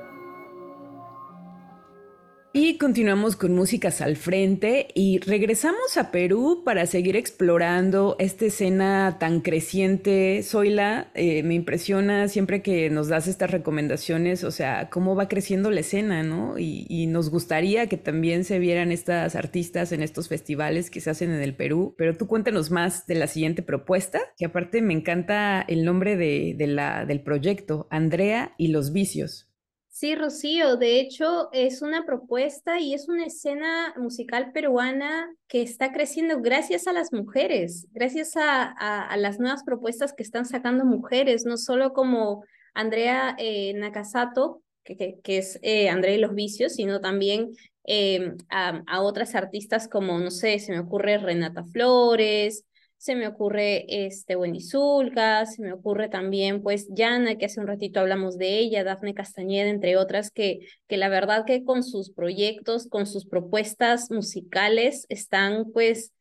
Y continuamos con Músicas al Frente y regresamos a Perú para seguir explorando esta escena tan creciente. Zoila, eh, me impresiona siempre que nos das estas recomendaciones, o sea, cómo va creciendo la escena, ¿no? Y, y nos gustaría que también se vieran estas artistas en estos festivales que se hacen en el Perú. Pero tú cuéntanos más de la siguiente propuesta, que aparte me encanta el nombre de, de la, del proyecto, Andrea y los Vicios. Sí, Rocío, de hecho es una propuesta y es una escena musical peruana que está creciendo gracias a las mujeres, gracias a, a, a las nuevas propuestas que están sacando mujeres, no solo como Andrea eh, Nakasato, que, que, que es eh, Andrea y los Vicios, sino también eh, a, a otras artistas como, no sé, se me ocurre Renata Flores, se me ocurre este, Wendy Zulka, se me ocurre también pues Yana, que hace un ratito hablamos de ella, Dafne Castañeda, entre otras, que, que la verdad que con sus proyectos, con sus propuestas musicales, están pues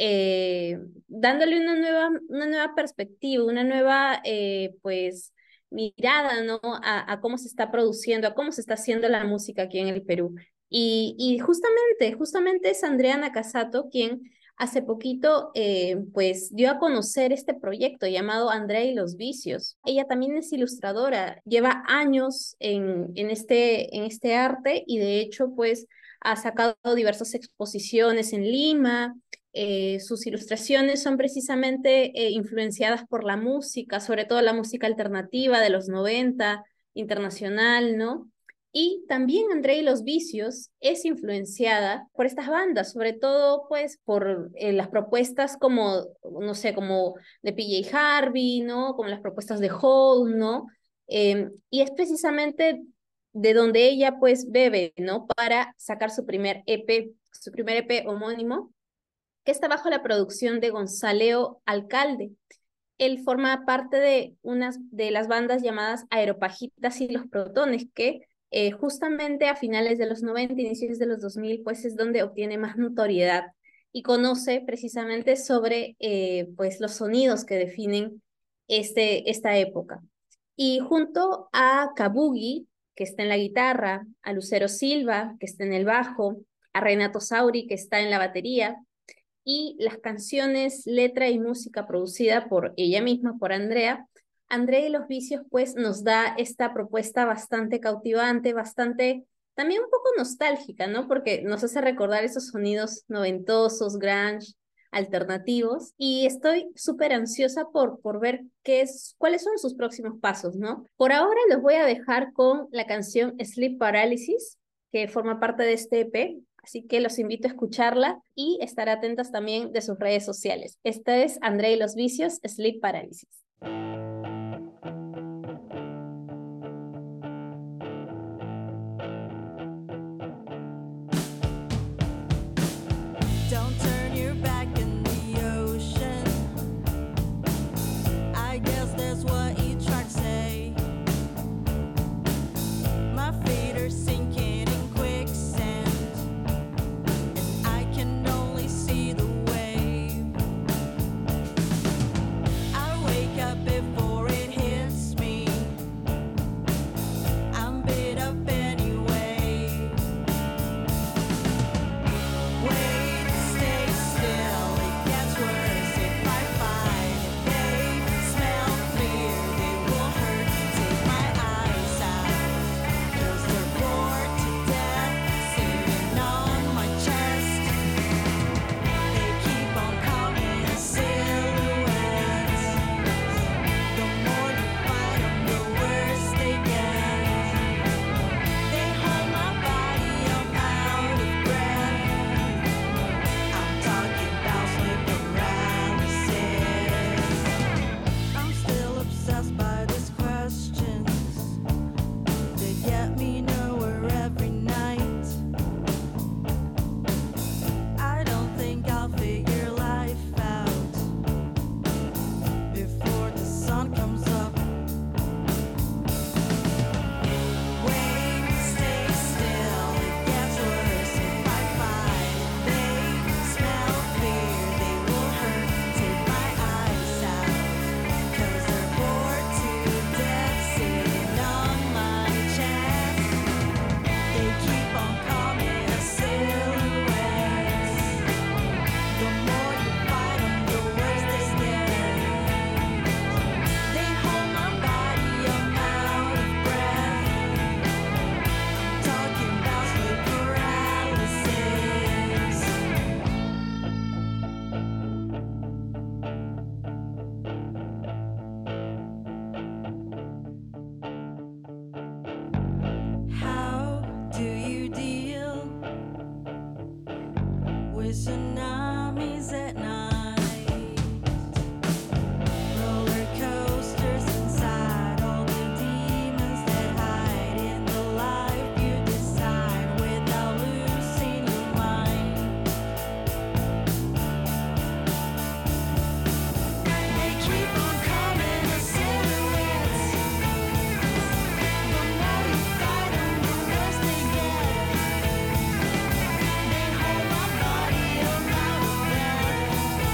eh, dándole una nueva, una nueva perspectiva, una nueva eh, pues mirada, ¿no? A, a cómo se está produciendo, a cómo se está haciendo la música aquí en el Perú. Y, y justamente, justamente es Andrea Nakasato quien hace poquito, eh, pues, dio a conocer este proyecto llamado Andrea y los Vicios. Ella también es ilustradora, lleva años en, en, este, en este arte y de hecho, pues, ha sacado diversas exposiciones en Lima. Eh, sus ilustraciones son precisamente eh, influenciadas por la música, sobre todo la música alternativa de los noventa, internacional, ¿no? Y también Andrea y los Vicios es influenciada por estas bandas, sobre todo pues por eh, las propuestas como, no sé, como de P J Harvey, ¿no? Como las propuestas de Hole, ¿no? Eh, y es precisamente de donde ella pues bebe, ¿no? Para sacar su primer E P, su primer E P homónimo, que está bajo la producción de Gonzaleo Alcalde. Él forma parte de unas de las bandas llamadas Aeropajitas y los Protones, que Eh, justamente a finales de los noventa, inicios de los dos mil, pues es donde obtiene más notoriedad y conoce precisamente sobre eh, pues los sonidos que definen este, esta época. Y junto a Kabugi que está en la guitarra, a Lucero Silva, que está en el bajo, a Renato Sauri, que está en la batería, y las canciones, letra y música producida por ella misma, por Andrea. Andrea y los Vicios, pues, nos da esta propuesta bastante cautivante, bastante, también un poco nostálgica, ¿no? Porque nos hace recordar esos sonidos noventosos, grunge, alternativos, y estoy súper ansiosa por, por ver qué es, cuáles son sus próximos pasos, ¿no? Por ahora los voy a dejar con la canción Sleep Paralysis, que forma parte de este E P, así que los invito a escucharla y estar atentas también de sus redes sociales. Esta es Andrea y los Vicios, Sleep Paralysis. Don't turn your back in the ocean. I guess that's what you try to say. My feet are sinking in quicksand, and I can only see the wave. I wake up before it hits me. I'm beat up anyway. Wait, stay still, it gets worse if I fight. They smell fear, they will hurt. Take my eyes out, 'cause they're bored to death, sitting on my chest. They keep on coming in silhouettes. The more you fight them, the worse they get. They hold my body, I'm out of breath. I'm talking about sleep paralysis. I'm still obsessed by these questions. They get me nowhere every night. I don't think I'll figure life out before the sun comes up. Wait, stay still, it gets worse if I fight. They smell fear, they will hurt. Take my eyes out, 'cause they're bored to death, sitting on my chest. They keep on coming as silhouettes. The more you fight them, the worse they get. They hold my body, I'm out of breath. I'm talking about sleep paralysis. How do you deal with tsunamis at night? Roller coasters inside, all the demons that hide in the life you decide without losing your mind. They keep on coming as silhouettes. The more you fight them, the worse they get. They hold my body, I'm out of breath.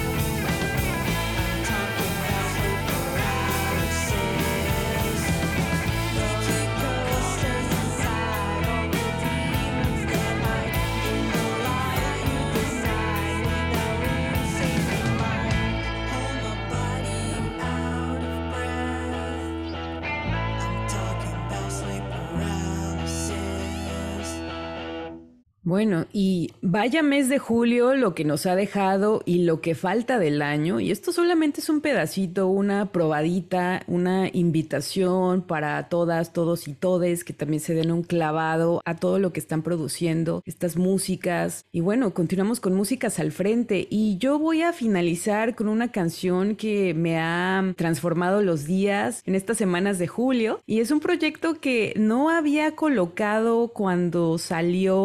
I'm talking about sleep paralysis. Roller coasters inside, all the demons that hide in the life you decide without losing your mind. Hold my body, out of breath. I'm talking about sleep paralysis. Bueno, y vaya mes de julio lo que nos ha dejado y lo que falta del año. Y esto solamente es un pedacito, una probadita, una invitación para todas, todos y todes que también se den un clavado a todo lo que están produciendo, estas músicas. Y bueno, continuamos con músicas al frente. Y yo voy a finalizar con una canción que me ha transformado los días en estas semanas de julio. Y es un proyecto que no había colocado cuando salió eh,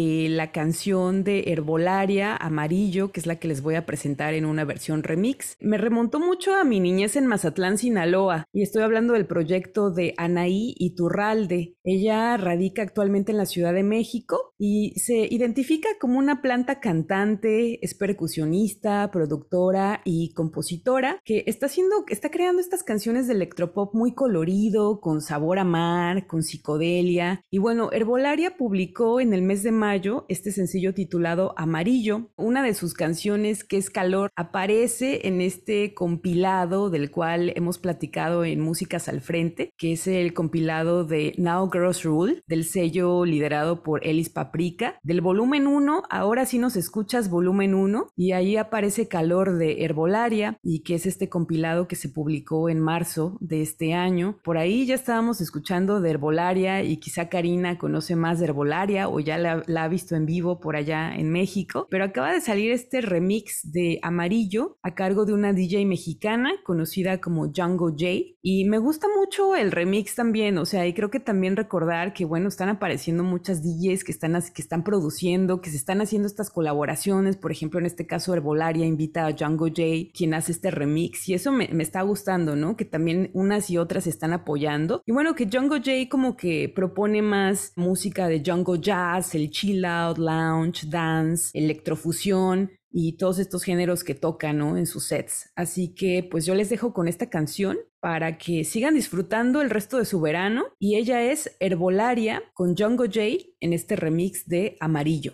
eh, la canción de Herbolaria, Amarillo, que es la que les voy a presentar en una versión remix. Me remontó mucho a mi niñez en Mazatlán, Sinaloa, y estoy hablando del proyecto de Anaí Iturralde. Ella radica actualmente en la Ciudad de México y se identifica como una planta cantante, es percusionista, productora y compositora que está haciendo, está creando estas canciones de electropop muy colorido, con sabor a mar, con psicodelia. Y bueno, Herbolaria publicó en el mes de mayo este sencillo titulado Amarillo. Una de sus canciones, que es Calor, aparece en este compilado del cual hemos platicado en Músicas al Frente, que es el compilado de Now Girls Rule, del sello liderado por Elis Paprika, del volumen uno, Ahora sí nos escuchas, volumen uno, y ahí aparece Calor de Herbolaria, y que es este compilado que se publicó en marzo de este año. Por ahí ya estábamos escuchando de Herbolaria, y quizá Karina conoce más de Herbolaria o ya la, la ha visto en vivo por allá en México, pero acaba de salir este remix de Amarillo a cargo de una D J mexicana conocida como Django J, y me gusta mucho el remix también, o sea, y creo que también recordar que bueno, están apareciendo muchas D Js que están, que están produciendo, que se están haciendo estas colaboraciones. Por ejemplo, en este caso Herbolaria invita a Django J, quien hace este remix, y eso me, me está gustando, ¿no? Que también unas y otras se están apoyando, y bueno, que Django J como que propone más música de Django Jazz, el chill out, lounge, dance, electrofusión y todos estos géneros que toca, ¿no?, en sus sets. Así que pues yo les dejo con esta canción para que sigan disfrutando el resto de su verano, y ella es Herbolaria con Django J en este remix de Amarillo.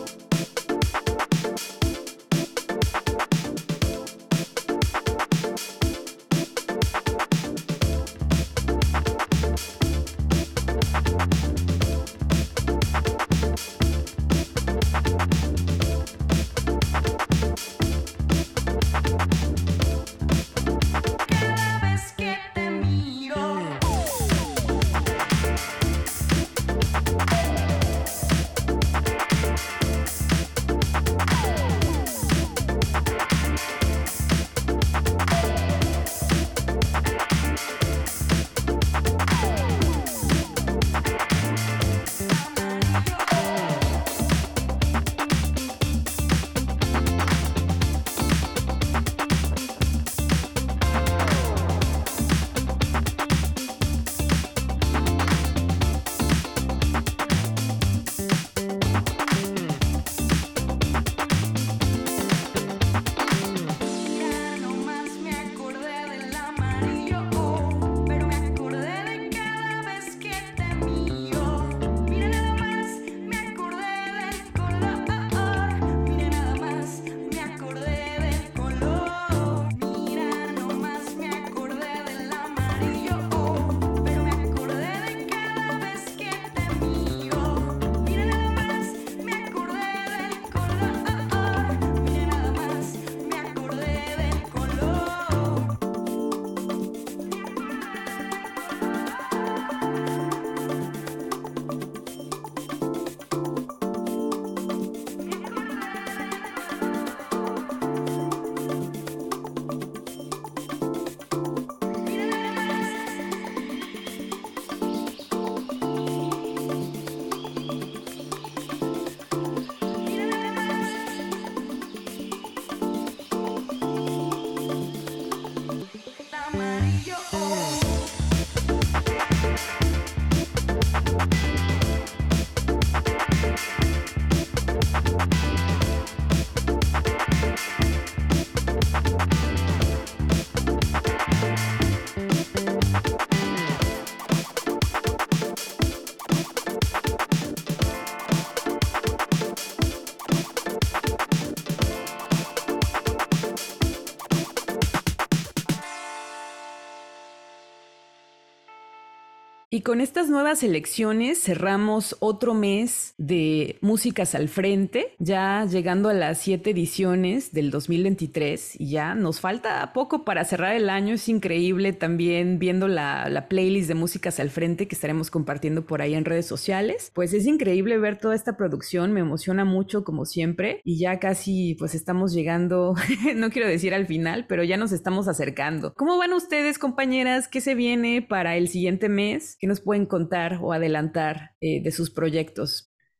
Y con estas nuevas elecciones cerramos otro mes de Músicas al Frente, ya llegando a las siete ediciones del dos mil veintitrés, y ya nos falta poco para cerrar el año. Es increíble también viendo la, la playlist de Músicas al Frente que estaremos compartiendo por ahí en redes sociales. Pues es increíble ver toda esta producción, me emociona mucho como siempre, y ya casi pues estamos llegando, no quiero decir al final, pero ya nos estamos acercando. ¿Cómo van ustedes, compañeras? ¿Qué se viene para el siguiente mes? ¿Qué nos pueden contar o adelantar eh, de sus proyectos?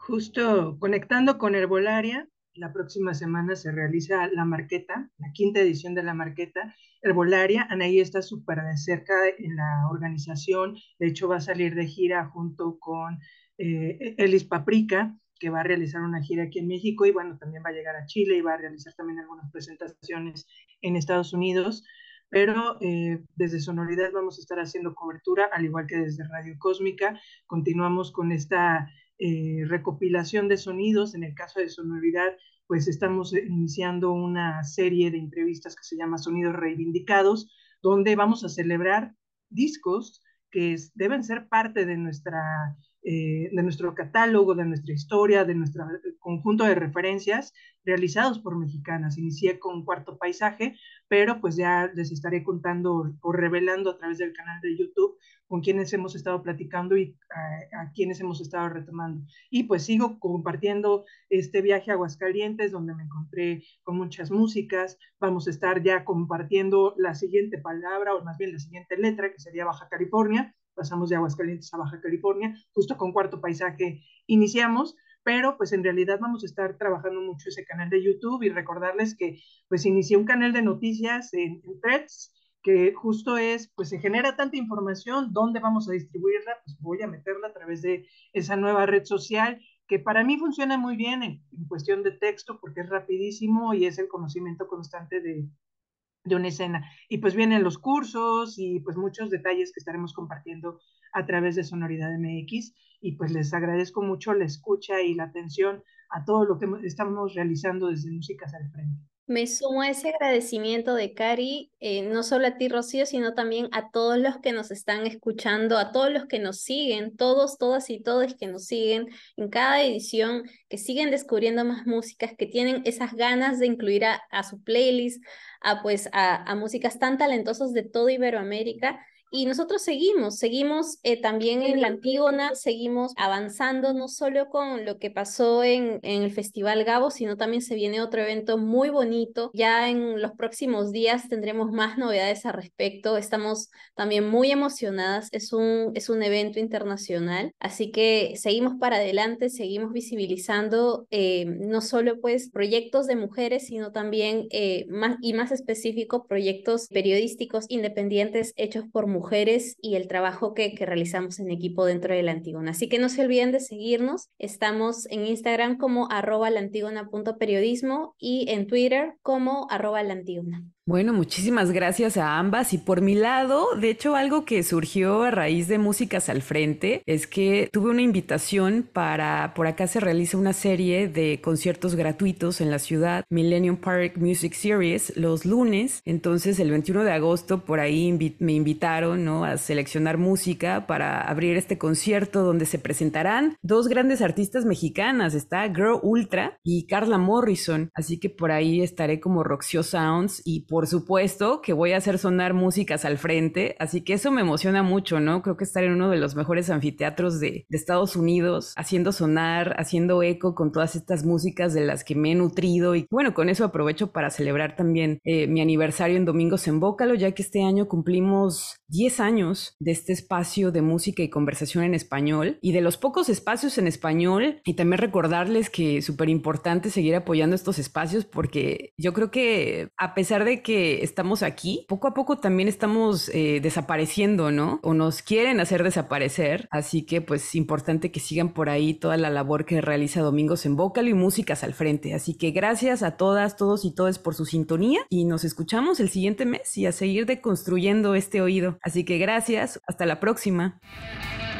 Justo conectando con Herbolaria, la próxima semana se realiza la Marqueta, la quinta edición de la Marqueta. Herbolaria, Anaí está súper de cerca en la organización, de hecho va a salir de gira junto con eh, Elis Paprika, que va a realizar una gira aquí en México y bueno, también va a llegar a Chile y va a realizar también algunas presentaciones en Estados Unidos, pero eh, desde Sonoridad vamos a estar haciendo cobertura, al igual que desde Radio Cósmica, continuamos con esta eh, recopilación de sonidos. En el caso de Sonoridad, pues estamos iniciando una serie de entrevistas que se llama Sonidos Reivindicados, donde vamos a celebrar discos que es, deben ser parte de nuestra eh, de nuestro catálogo, de nuestra historia, de nuestro conjunto de referencias realizados por mexicanas. Inicié con Cuarto Paisaje, pero pues ya les estaré contando o revelando a través del canal de YouTube con quienes hemos estado platicando y a, a quienes hemos estado retomando. Y pues sigo compartiendo este viaje a Aguascalientes, donde me encontré con muchas músicas. Vamos a estar ya compartiendo la siguiente palabra, o más bien la siguiente letra, que sería Baja California. Pasamos de Aguascalientes a Baja California, justo con Cuarto Paisaje iniciamos, pero pues en realidad vamos a estar trabajando mucho ese canal de YouTube y recordarles que pues inicié un canal de noticias en, en Threads, que justo es, pues se genera tanta información, ¿dónde vamos a distribuirla? Pues voy a meterla a través de esa nueva red social, que para mí funciona muy bien en, en cuestión de texto, porque es rapidísimo y es el conocimiento constante de, de una escena. Y pues vienen los cursos y pues muchos detalles que estaremos compartiendo a través de Sonoridad M X, y pues les agradezco mucho la escucha y la atención a todo lo que estamos realizando desde Músicas al Frente. Me sumo a ese agradecimiento de Cari, eh, no solo a ti, Rocío, sino también a todos los que nos están escuchando, a todos los que nos siguen, todos, todas y todos que nos siguen en cada edición, que siguen descubriendo más músicas, que tienen esas ganas de incluir a, a su playlist, a, pues, a, a músicas tan talentosas de toda Iberoamérica. Y nosotros seguimos, seguimos eh, también en la Antígona, seguimos avanzando no solo con lo que pasó en, en el Festival Gabo, sino también se viene otro evento muy bonito. Ya en los próximos días tendremos más novedades al respecto. Estamos también muy emocionadas. Es un, es un evento internacional, así que seguimos para adelante, seguimos visibilizando eh, no solo pues proyectos de mujeres, sino también eh, más, y más específico, proyectos periodísticos independientes hechos por mujeres. mujeres y el trabajo que, que realizamos en equipo dentro de la Antígona. Así que no se olviden de seguirnos. Estamos en Instagram como arroba lantígona.periodismo y en Twitter como arroba lantígona. Bueno, muchísimas gracias a ambas. Y por mi lado, de hecho, algo que surgió a raíz de Músicas al Frente es que tuve una invitación para, por acá se realiza una serie de conciertos gratuitos en la ciudad, Millennium Park Music Series, los lunes. Entonces, el veintiuno de agosto, por ahí invi- me invitaron, ¿no?, a seleccionar música para abrir este concierto donde se presentarán dos grandes artistas mexicanas. Está Girl Ultra y Carla Morrison. Así que por ahí estaré como Roxio Sounds y por supuesto que voy a hacer sonar Músicas al Frente, así que eso me emociona mucho, ¿no? Creo que estar en uno de los mejores anfiteatros de, de Estados Unidos, haciendo sonar, haciendo eco con todas estas músicas de las que me he nutrido, y bueno, con eso aprovecho para celebrar también eh, mi aniversario en Domingos en Bócalo, ya que este año cumplimos diez años de este espacio de música y conversación en español, y de los pocos espacios en español, y también recordarles que es súper importante seguir apoyando estos espacios, porque yo creo que a pesar de que estamos aquí, poco a poco también estamos eh, desapareciendo, ¿no? O nos quieren hacer desaparecer, así que pues importante que sigan por ahí toda la labor que realiza Domingos en Bócalo y Músicas al Frente. Así que gracias a todas, todos y todas por su sintonía, y nos escuchamos el siguiente mes y a seguir deconstruyendo este oído. Así que gracias, hasta la próxima.